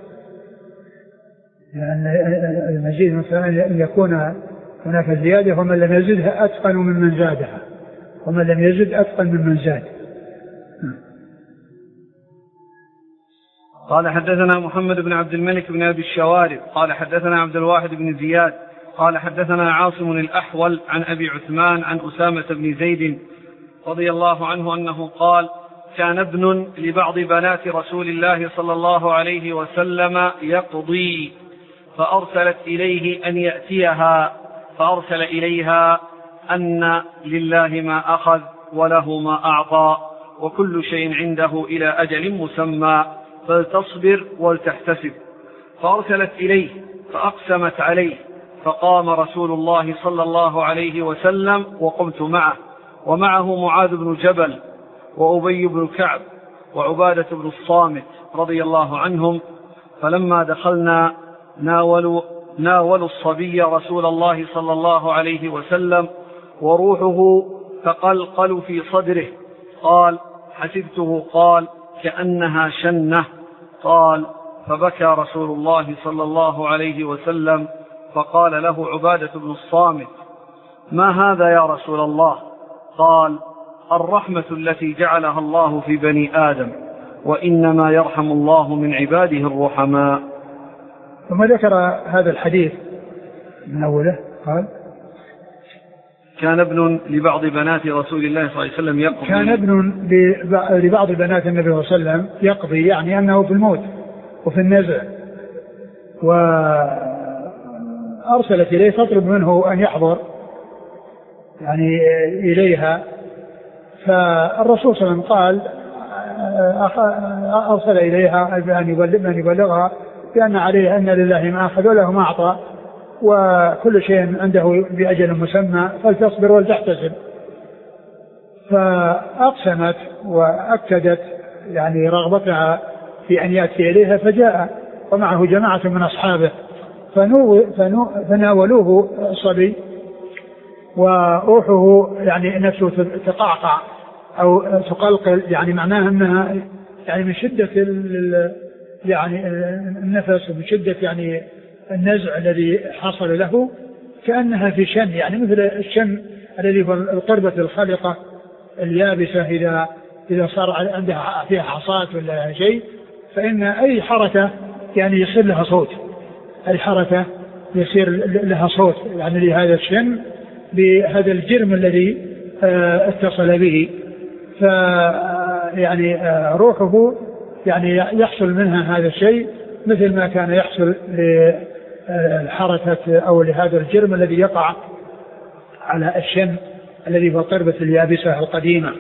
لأن المزيد مثلا أن يكون هناك زيادة ومن لم يزدها أتقن ممن زادها ومن لم يزد أتقن ممن زاد. قال حدثنا محمد بن عبد الملك بن أبي الشوارب قال حدثنا عبد الواحد بن زياد قال حدثنا عاصم الأحول عن أبي عثمان عن أسامة بن زيد رضي الله عنه أنه قال كان ابن لبعض بنات رسول الله صلى الله عليه وسلم يقضي فأرسلت إليه أن يأتيها فأرسل إليها أن لله ما أخذ وله ما أعطى وكل شيء عنده إلى أجل مسمى فلتصبر ولتحتسب. فأرسلت إليه فأقسمت عليه فقام رسول الله صلى الله عليه وسلم وقمت معه ومعه معاذ بن جبل وأبي بن كعب وعبادة بن الصامت رضي الله عنهم. فلما دخلنا ناولوا, ناولوا الصبي رسول الله صلى الله عليه وسلم وروحه تقلقل في صدره. قال حسبته قال كأنها شنة. قال فبكى رسول الله صلى الله عليه وسلم فقال له عبادة بن الصامت ما هذا يا رسول الله؟ قال الرحمة التي جعلها الله في بني آدم وإنما يرحم الله من عباده الرحماء. ثم ذكر هذا الحديث من أوله قال كان ابن لبعض بنات رسول الله صلى الله عليه وسلم يقضي كان ابن لبعض بنات النبي صلى الله عليه وسلم يقضي يعني أنه في الموت وفي النزع وأرسلت إليه تطلب منه أن يحضر يعني إليها. فالرسول صلى الله عليه وسلم قال أرسل إليها بأن يبلغها بأن عليه أن لله ما أخذ وله ما أعطى وكل شيء عنده بأجل مسمى فلتصبر ولتحتسب. فأقسمت وأكدت يعني رغبتها في أن يأتي إليها، فجاء ومعه جماعة من أصحابه فنو فنو فناولوه الصبي وروحه يعني نفسه تقعقع أو تقلقل، يعني معناها أنها يعني من شدة يعني النفس ومن شدة يعني النزع الذي حصل له كأنها في شن، يعني مثل الشن الذي هو القربة الخلقة اليابسة إذا إذا صار عندها فيها حصات ولا شيء، فإن أي حركة يعني يصير لها صوت، أي حركة يصير لها صوت يعني لهذا الشن بهذا الجرم الذي اتصل به. ف يعني روحه يعني يحصل منها هذا الشيء مثل ما كان يحصل لحركة أو لهذا الجرم الذي يقع على الشن الذي هو قربة اليابسة القديمة.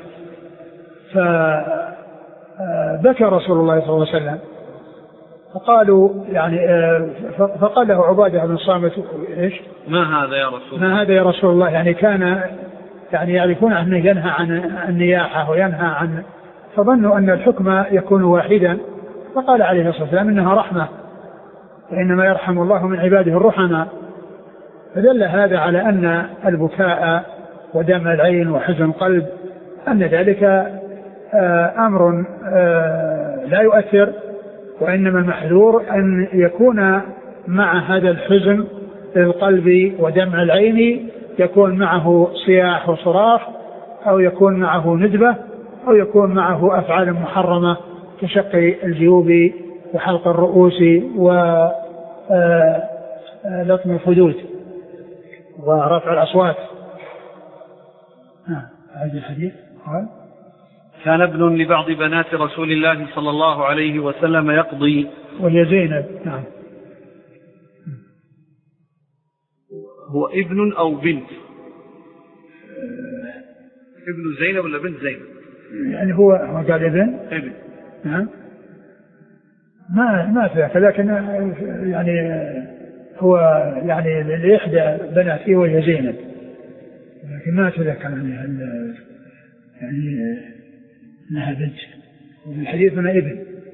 فبكى رسول الله صلى الله عليه وسلم فقالوا يعني فقال له عبادة بن الصامت ايش ما هذا يا رسول ما هذا يا رسول الله، يعني كان يعني يعرفون أنه ينهى عن النياحة وينهى عن، فظنوا أن الحكم يكون واحدا، فقال عليه الصلاة والسلام إنها رحمة وإنما يرحم الله من عباده الرحماء. فدل هذا على أن البكاء ودمع العين وحزن القلب أن ذلك أمر لا يؤثر، وإنما المحذور أن يكون مع هذا الحزن للقلب ودمع العين يكون معه صياح وصراخ، أو يكون معه ندبة، أو يكون معه أفعال محرمة كشق الجيوب وحلق الرؤوس ولطم الخدود ورفع الأصوات. هذا الحديث قال كان ابن لبعض بنات رسول الله صلى الله عليه وسلم يقضي، وهي زينب. نعم. هو ابن أو بنت؟ ابن زينب ولا بنت زينب؟ يعني هو هو قال ابن ابن. نعم. ما ما فيها، لكن يعني هو يعني لإحدى بناته وهي زينب، لكن ما تذكر يعني يعني انها بنت، وفي الحديث من ابن.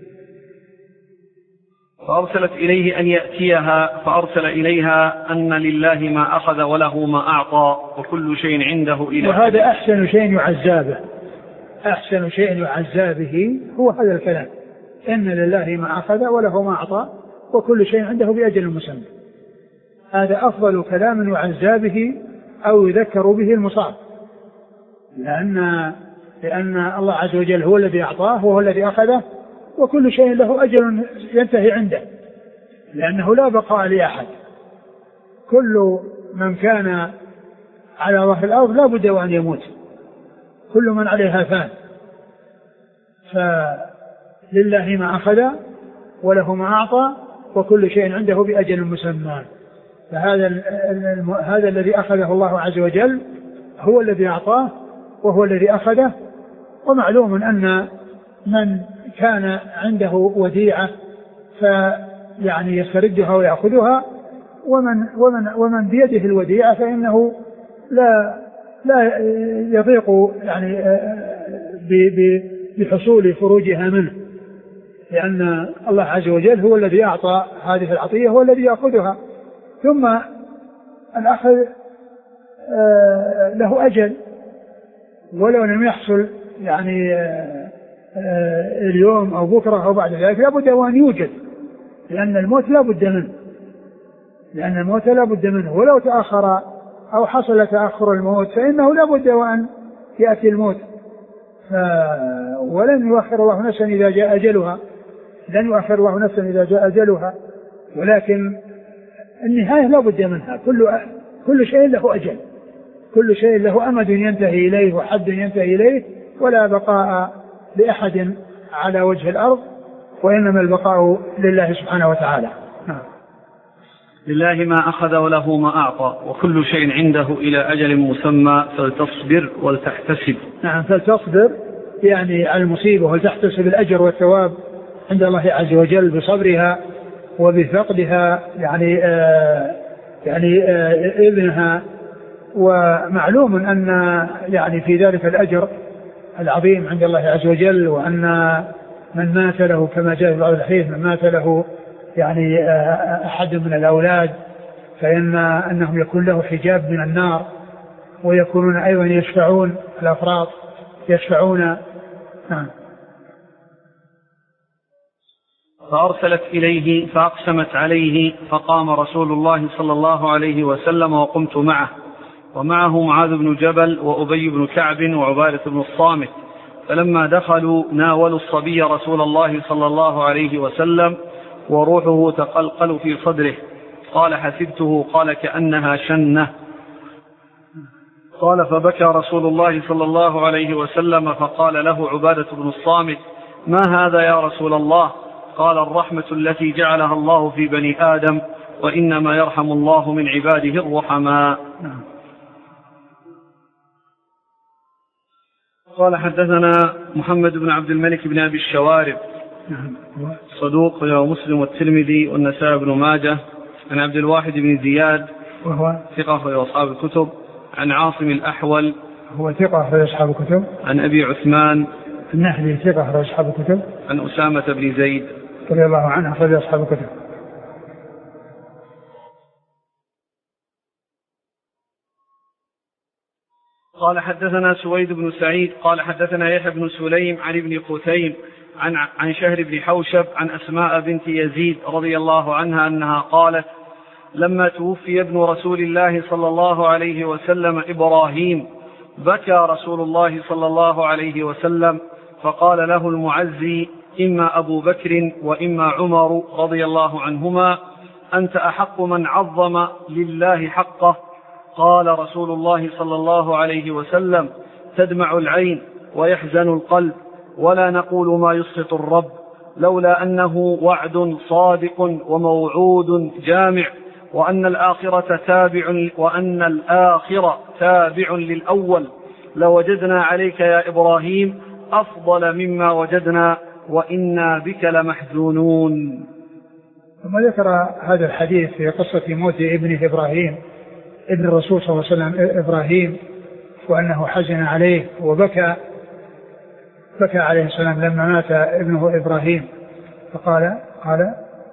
فأرسلت إليه أن يأتيها فأرسل إليها أن لله ما أخذ وله ما أعطى وكل شيء عنده إلى. وهذا أحسن شيء يعزى به، أحسن شيء يعزى به هو هذا الكلام، إن لله ما أخذ وله ما أعطى وكل شيء عنده بأجل مسمى. هذا أفضل كلام يعزى به أو يذكر به المصاب، لأن لأن الله عز وجل هو الذي أعطاه وهو الذي أخذه، وكل شيء له أجل ينتهي عنده، لأنه لا بقاء لأحد. كل من كان على ظهر الأرض لا بد وأن يموت، كل من عليها فان، فلله ما أخذ وله ما أعطى وكل شيء عنده بأجل مسمى. فهذا هذا الذي أخذه الله عز وجل هو الذي أعطاه وهو الذي أخذه. ومعلوم أن من كان عنده وديعة فيعني يستردها ويأخذها، ومن, ومن, ومن بيده الوديعة فإنه لا, لا يضيق يعني بحصول خروجها منه، لأن الله عز وجل هو الذي أعطى هذه العطية هو الذي يأخذها. ثم الأخذ له أجل، ولو لم يحصل يعني اليوم أو بكرة أو بعد ذلك لابد أن يوجد، لأن الموت لا بد منه، لأن الموت لا بد منه، ولو تأخر أو حصل تأخر الموت فإنه لا بد وأن يأتي الموت. ولن يؤخر الله نفسا إذا جاء أجلها، لن يؤخر الله نفسا إذا جاء أجلها، ولكن النهاية لا بد منها. كل كل شيء له أجل، كل شيء له أمد ينتهي إليه وحد ينتهي إليه، ولا بقاء لأحد على وجه الأرض، وإنما البقاء لله سبحانه وتعالى. لله ما أخذ وله ما أعطى وكل شيء عنده إلى أجل مسمى فلتصبر ولتحتسب. نعم، فلتصبر يعني على المصيبة ولتحتسب الأجر والثواب عند الله عز وجل بصبرها وبفقدها يعني آه يعني آه ابنها. ومعلوم أن يعني في ذلك الأجر العظيم عند الله عز وجل، وأن من مات له كما جاء في بعض الحديث من مات له يعني أحد من الأولاد فإن أنهم يكون له حجاب من النار، ويكونون أيضا يشفعون الأفراط يشفعون. نعم. فأرسلت إليه فأقسمت عليه، فقام رسول الله صلى الله عليه وسلم وقمت معه، ومعه معاذ بن جبل وأبي بن كعب وعبادة بن الصامت، فلما دخلوا ناولوا الصبي رسول الله صلى الله عليه وسلم وروحه تقلقل في صدره. قال حسبته، قال كأنها شنة. قال فبكى رسول الله صلى الله عليه وسلم، فقال له عبادة بن الصامت ما هذا يا رسول الله؟ قال الرحمة التي جعلها الله في بني آدم، وإنما يرحم الله من عباده الرحماء. قال حدثنا محمد بن عبد الملك بن أبي الشوارب صدوق ومسلم والترمذي والنسائي بن ماجه، عن عبد الواحد بن زياد وهو ثقة وأصحاب الكتب، عن عاصم الأحول هو ثقة في أصحاب الكتب، عن أبي عثمان النهدي ثقة في أصحاب الكتب، عن أسامة بن زيد رضي الله عنه أخرج أصحاب الكتب. قال حدثنا سويد بن سعيد قال حدثنا يحيى بن سليم عن ابن قتيم عن عن شهر بن حوشب عن أسماء بنت يزيد رضي الله عنها أنها قالت لما توفي ابن رسول الله صلى الله عليه وسلم إبراهيم بكى رسول الله صلى الله عليه وسلم، فقال له المعزي إما أبو بكر وإما عمر رضي الله عنهما أنت أحق من عظم لله حقه. قال رسول الله صلى الله عليه وسلم تدمع العين ويحزن القلب، ولا نقول ما يسخط الرب، لولا أنه وعد صادق وموعود جامع، وأن الآخرة تابع وأن الآخرة تابع للأول، لوجدنا عليك يا إبراهيم أفضل مما وجدنا، وإنا بك لمحزونون. ثم ذكر هذا الحديث في قصة موت ابنه إبراهيم ابن الرسول صلى الله عليه وسلم إبراهيم، وأنه حزن عليه وبكى بكى عليه السلام لما مات ابنه إبراهيم، فقال قال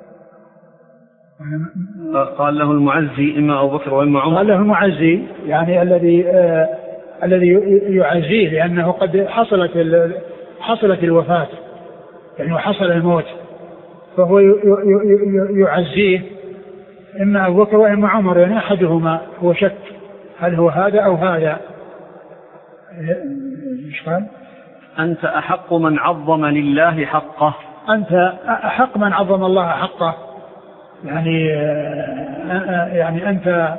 قال له المعزي إما أبو بكر وإما عمر. قال له المعزي يعني الذي آه الذي يعزيه، لأنه قد حصلت حصلت الوفاة يعني وحصل الموت، فهو يعزيه إما أبو بكر وإما عمر، يعني أحدهما هو شك هل هو هذا أو هذا. إيش قال؟ أنت أحق من عظم لله حقه. أنت أحق من عظم الله حقه، يعني يعني أنت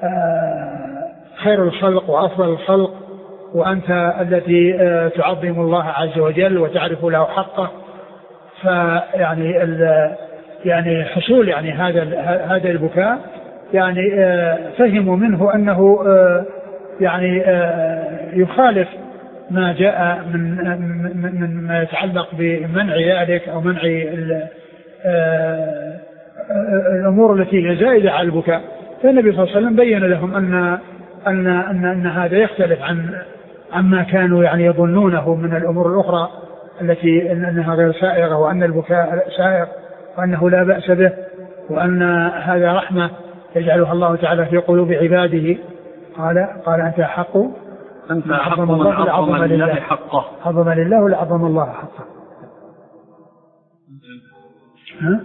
خير الخلق وأفضل الخلق، وأنت التي تعظم الله عز وجل وتعرف له حقه. فيعني يعني حصول يعني هذا هذا البكاء يعني فهموا منه أنه يعني يخالف ما جاء من من ما يتعلق بمنع ذلك أو منع الأمور التي هي زائدة على البكاء. فالنبي صلى الله عليه وسلم بين لهم أن أن أن, أن هذا يختلف عن عما كانوا يعني يظنونه من الأمور الأخرى التي أنها غير سائغة، وأن البكاء سائغ وأنه لا بأس به، وأن هذا رحمة يجعلها الله تعالى في قلوب عباده. قال قال أنت أحق أنت أحق من عظم لله حقه. عظم لله ولا عظم الله حقه. ها؟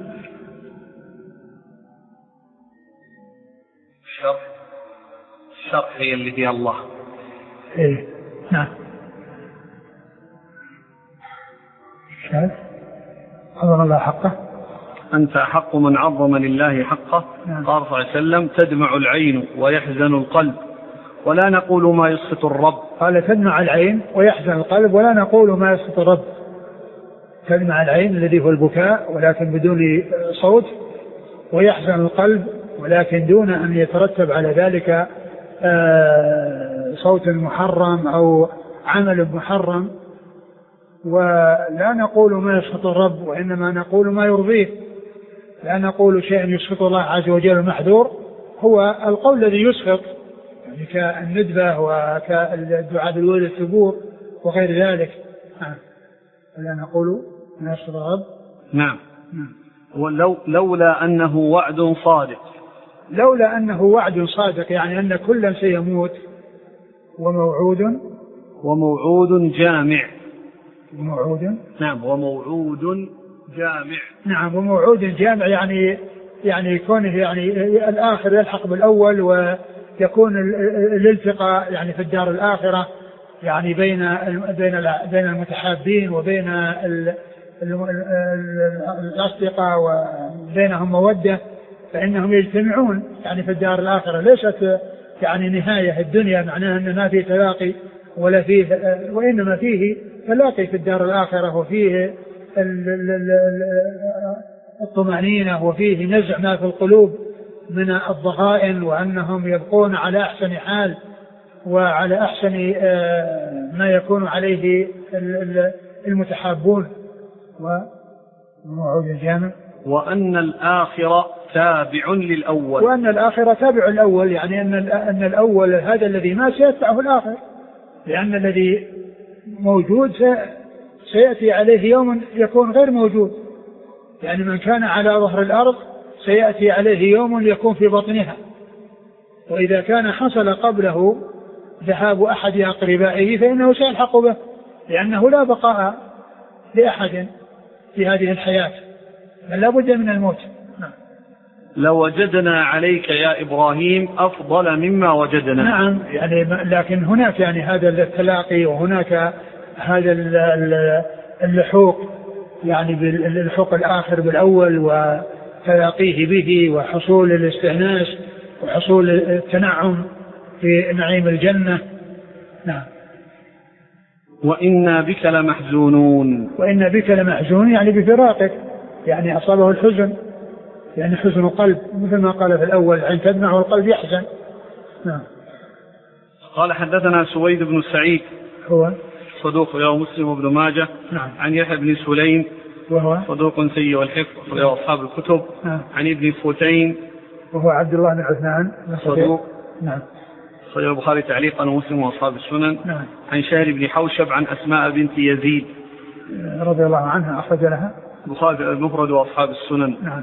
الشرح الشرح هي اللي فيها الله. إيه نعم. شايف عظم الله حقه. أنت أحق من عظم لله حقه. نعم. قال صلى الله عليه وسلم تدمع العين ويحزن القلب ولا نقول ما يسخط الرب. قال تدمع العين ويحزن القلب ولا نقول ما يسخط الرب. تدمع العين الذي هو البكاء ولكن بدون صوت، ويحزن القلب ولكن دون أن يترتب على ذلك صوت محرم أو عمل محرم. ولا نقول ما يسخط الرب وإنما نقول ما يرضيه، لا نقول شيء يسخط الله عز وجل المحذور هو القول الذي يسخط، يعني كالندبة وكالدعاء بالولد الثبور وغير ذلك. ولا نقول من الصغاب. نعم. ولو لولا أنه وعد صادق. لولا أنه وعد صادق يعني أن كلا سيموت وموعود وموعود جامع. وموعود نعم وموعود جامع. نعم وموعود جامع يعني يعني كونه يعني الآخر يلحق بالأول ويكون الالتقاء يعني في الدار الآخرة يعني بين بين بين المتحابين وبين الأصدقاء وبينهم مودة فإنهم يجتمعون يعني في الدار الآخرة. ليست يعني نهاية الدنيا معناها أن ما فيه تلاقي ولا فيه وإنما فيه تلاقي في الدار الآخرة وفيه الطمأنينة وفيه نزع ما في القلوب من الضغائن وأنهم يبقون على أحسن حال وعلى أحسن ما يكون عليه المتحابون. وموعود الجامع وأن الآخرة تابع للأول. وأن الآخرة تابع الأول يعني أن أن الأول هذا الذي ما سيتبعه الآخر لأن الذي موجود سيأتي عليه يوم يكون غير موجود يعني من كان على ظهر الأرض سيأتي عليه يوم يكون في بطنها وإذا كان حصل قبله ذهاب أحد أقربائه فإنه سيلحق به لأنه لا بقاء لأحد في هذه الحياة بل لا بد من الموت. لوجدنا عليك يا إبراهيم أفضل مما وجدنا. نعم يعني لكن هناك يعني هذا التلاقي وهناك هذا اللحوق يعني بالحوق الآخر بالأول وتلاقيه به وحصول الاستئناس وحصول التنعم في نعيم الجنة. نعم. وإنا بك لمحزونون. وإنا بك لمحزون يعني بفراقك يعني أصابه الحزن يعني حزن قلب مثل ما قال في الأول العين تدمع والقلب يحزن. نعم. قال حدثنا سويد بن سعيد هو صدوق له مسلم وابن ماجه. نعم. عن يحيى بن سليم وهو صدوق سيء الحفظ له أصحاب الكتب. نعم. عن ابن فوتين وهو عبد الله بن عثمان صدوق. نعم. صحيح البخاري تعليقا ومسلم واصحاب السنن. نعم. عن شهر بن حوشب عن أسماء بنت يزيد رضي الله عنها أخرج لها البخاري المفرد واصحاب السنن. نعم.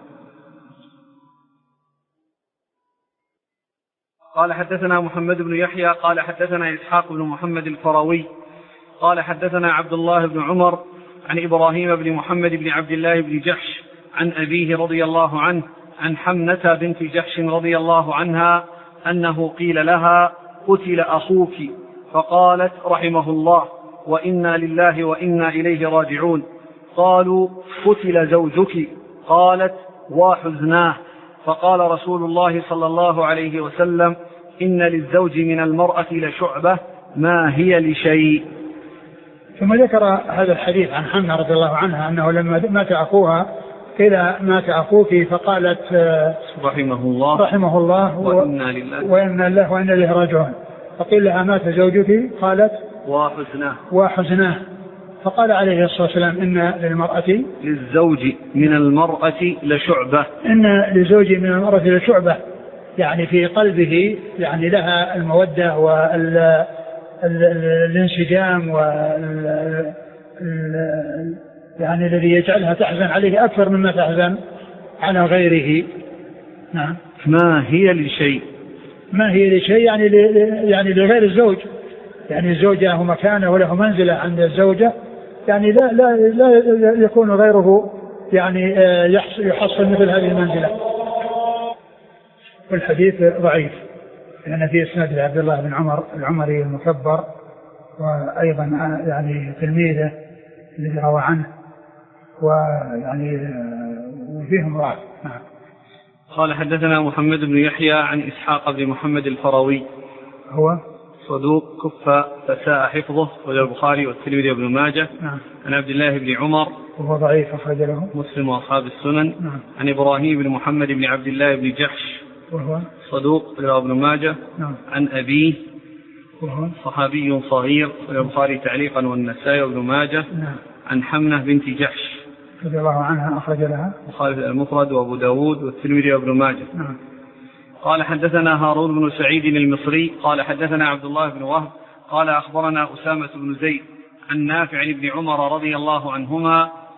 قال حدثنا محمد بن يحيى قال حدثنا إسحاق بن محمد الفروي قال حدثنا عبد الله بن عمر عن إبراهيم بن محمد بن عبد الله بن جحش عن أبيه رضي الله عنه عن حمنة بنت جحش رضي الله عنها أنه قيل لها قتل أخوك فقالت رحمه الله وإنا لله وإنا إليه راجعون. قالوا قتل زوجك قالت وحزناه. فقال رسول الله صلى الله عليه وسلم إن للزوج من المرأة لشعبة ما هي لشيء. ثم ذكر هذا الحديث عن حمنة رضي الله عنها أنه لما مات أخوها قيل مات أخوك فقالت رحمه الله رحمه الله وإنا لله وإنا لله وإنا إليه راجعون. فقيل لها مات زوجك قالت وحزناه وحزناه. فقال عليه الصلاة والسلام إن للمرأة للزوج من المرأة لشعبة إن للزوج من المرأة لشعبة يعني في قلبه يعني لها المودة والانسجام وال يعني الذي يجعلها تحزن عليه أكثر مما تحزن على غيره. نعم. ما هي لشيء ما هي لشيء يعني يعني لغير الزوج يعني الزوج له مكانه وله منزلة عند الزوجة يعني لا لا لا يكون غيره يعني يحصل مثل هذه المنزلة. والحديث ضعيف لأن في إسناد عبد الله بن عمر العمري المكبر وأيضا يعني تلميذه الذي روى عنه ويعني وفيهم ضعف. نعم. قال حدثنا محمد بن يحيى عن إسحاق بن محمد الفروي هو صدوق كف فساء حفظه وله البخاري والترمذي وابن ماجه. نعم. عن عبد الله بن عمر وهو ضعيف أخرج له مسلم وأصحاب السنن. نعم. عن إبراهيم بن محمد بن عبد الله بن جحش وهو صدوق له ابن ماجه. نعم. عن أبيه وهو صحابي صغير وله البخاري تعليقا والنسائي وابن ماجه. نعم. عن حمنة بنت جحش رضي الله عنها أخرج لها البخاري المفرد وأبو داود والترمذي وابن ماجه. نعم. قال حدثنا هارون بن سعيد المصري قال حدثنا عبد الله بن وهب قال أخبرنا أسامة بن زيد عن نافع بن عمر رضي الله عنهما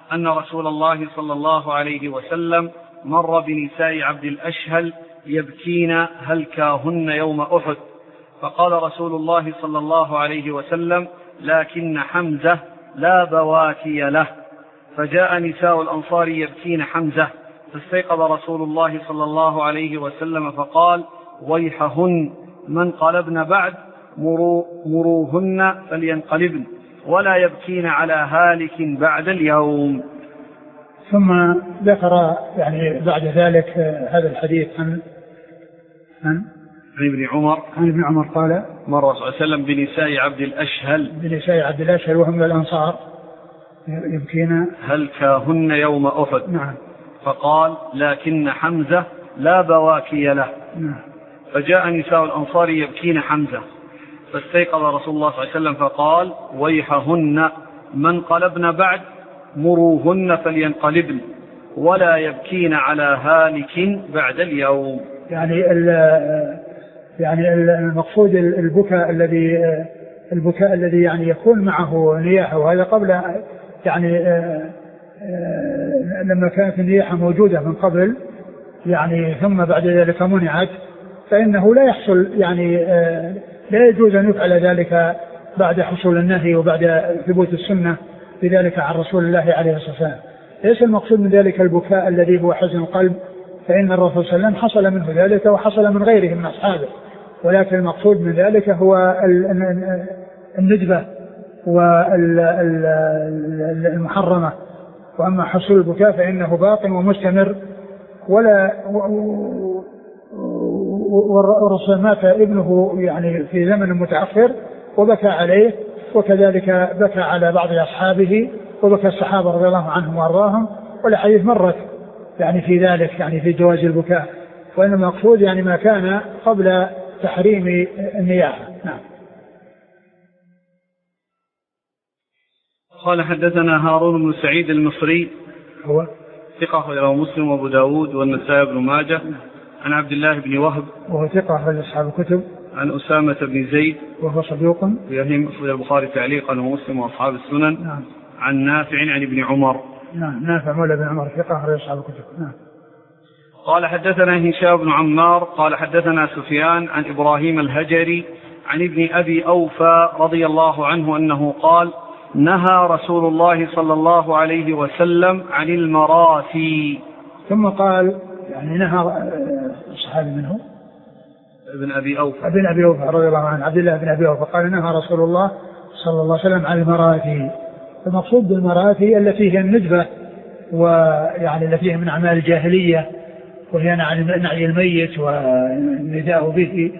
أن رسول الله صلى الله عليه وسلم مر بنساء عبد الأشهل يبكين هلكاهن يوم أحد، فقال رسول الله صلى الله عليه وسلم: لكن حمزة لا بواكي له. فجاء نساء الأنصار يبكين حمزة، فاستيقظ رسول الله صلى الله عليه وسلم فقال: ويحهن، من قلبن بعد مرو مروهن فلينقلبن ولا يبكين على هالك بعد اليوم. ثم ذكر يعني بعد ذلك هذا الحديث عن عن عن ابن عمر عن ابن عمر قال: مر صلى الله عليه وسلم بنساء عبد الأشهل بنساء عبد الأشهل وهم من الأنصار يبكين هلكاهن يوم أحد. نعم. فقال: لكن حمزة لا بواكي له. نعم. فجاء نساء الأنصار يبكين حمزة، فاستيقظ رسول الله صلى الله عليه وسلم فقال: ويحهن، من قلبن بعد مروهن فلينقلبن ولا يبكين على هالك بعد اليوم. يعني يعني المقصود البكاء الذي البكاء الذي يعني يكون معه نياحة، وهذا قبل يعني لما كانت النياحة موجودة من قبل يعني ثم بعد ذلك منعت، فإنه لا يحصل يعني لا يجوز أن يفعل ذلك بعد حصول النهي وبعد ثبوت السنة بذلك عن رسول الله عليه الصلاة والسلام. ليس المقصود من ذلك البكاء الذي هو حزن القلب، فإن الرسول صلى الله عليه وسلم حصل منه ذلك وحصل من غيره من أصحابه، ولكن المقصود من ذلك هو الندبة والمحرمة. وأما حصول البكاء فإنه باق ومستمر، ولا والرسول مات ابنه يعني في زمن متأخر وبكى عليه، وكذلك بكى على بعض أصحابه وبكى الصحابة رضي الله عنهم وأرضاهم، والحديث مرت يعني في ذلك يعني في جواز البكاء، وإنما المقصود يعني ما كان قبل تحريم النياحة. نعم. قال: حدثنا هارون بن سعيد المصري، هو ثقة أخرجه مسلم وأبو داود والنسائي بن ماجه، عن عبد الله بن وهب وهو ثقة أخرج أصحاب الكتب، عن أسامة بن زيد وهو صدوق ويهم أخرج البخاري تعليقا ومسلم وأصحاب السنن. نعم. عن نافع عن ابن عمر. نعم. نافع مولى بن عمر ثقة أخرج أصحاب الكتب. نعم. قال: حدثنا هشام بن عمار قال حدثنا سفيان عن إبراهيم الهجري عن ابن أبي أوفى رضي الله عنه أنه قال: نهى رسول الله صلى الله عليه وسلم عن المراثي. ثم قال يعني نهى الصحابي منه ابن أبي أوفى ابن أبي أوفى رضي الله عنه عبد الله بن أبي أوفى قال: نهى رسول الله صلى الله عليه وسلم عن المراثي. المقصود بالمراثي التي هي الندبة، ويعني التي هي من أعمال الجاهلية، وهي نعي الميت والنداء به،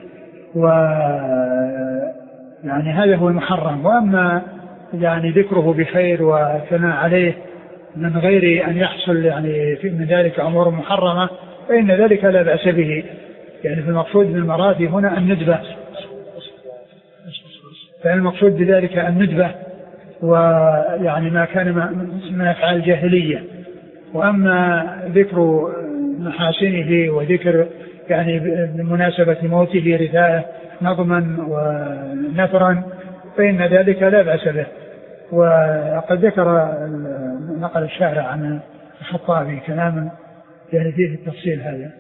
ويعني هذا هو المحرم. وأما يعني ذكره بخير وثناء عليه من غير أن يحصل يعني في من ذلك أمور محرمة فإن ذلك لا بأس به. يعني في المقصود بالمراثي هنا الندبة، فالمقصود بذلك الندبة ويعني ما كان من أفعال الجاهلية. وأما ذكر محاسنه وذكر يعني بمناسبة موته رثاءه نظما ونثرا فإن ذلك لا بأس به. وقد ذكر نقل الشارع عن الخطابي كلاما يعني فيه التفصيل هذا.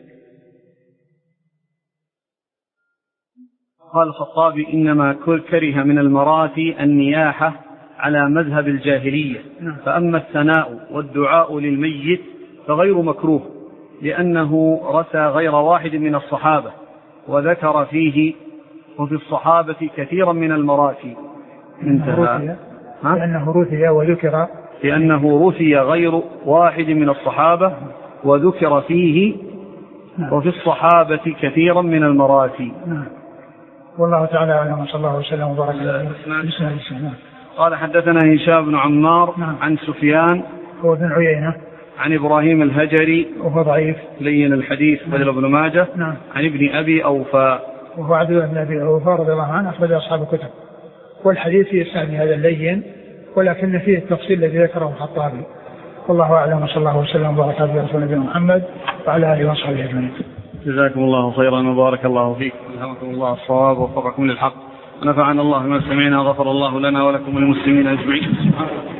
قال الخطابي: إنما كره من المراثي النياحة على مذهب الجاهلية، فأما الثناء والدعاء للميت فغير مكروه، لأنه رثى غير واحد من الصحابة، وذكر فيه وفي الصحابة كثيرا من المراثي. انتهى. لأنه رثي وذكر لأنه رثي غير واحد من الصحابة وذكر فيه وفي الصحابة كثيرا من المراثي. والله تعالى أعلم. صلى الله وسلم وبارك على سيدنا. قال: حدثنا هشام بن عمار نعم. عن سفيان هو بن عيينة عن إبراهيم الهجري وهو ضعيف لين الحديث بدل ابن ماجه نعم. عن ابن أبي أوفى وهو عبد الله بن أبي أوفى رضي الله عنه أخرج أصحاب الكتب. والحديث في إسناد هذا اللين ولكن فيه التفصيل الذي ذكره الخطابي. والله أعلم. صلى الله وسلم وبارك على رسول الله محمد وعلى آله وصحبه أجمعين. جزاكم الله خيرا وبارك الله فيكم. ألهمكم الله الصواب ووفقكم للحق ونفعنا الله ما سمعنا. غفر الله لنا ولكم وللمسلمين أجمعين.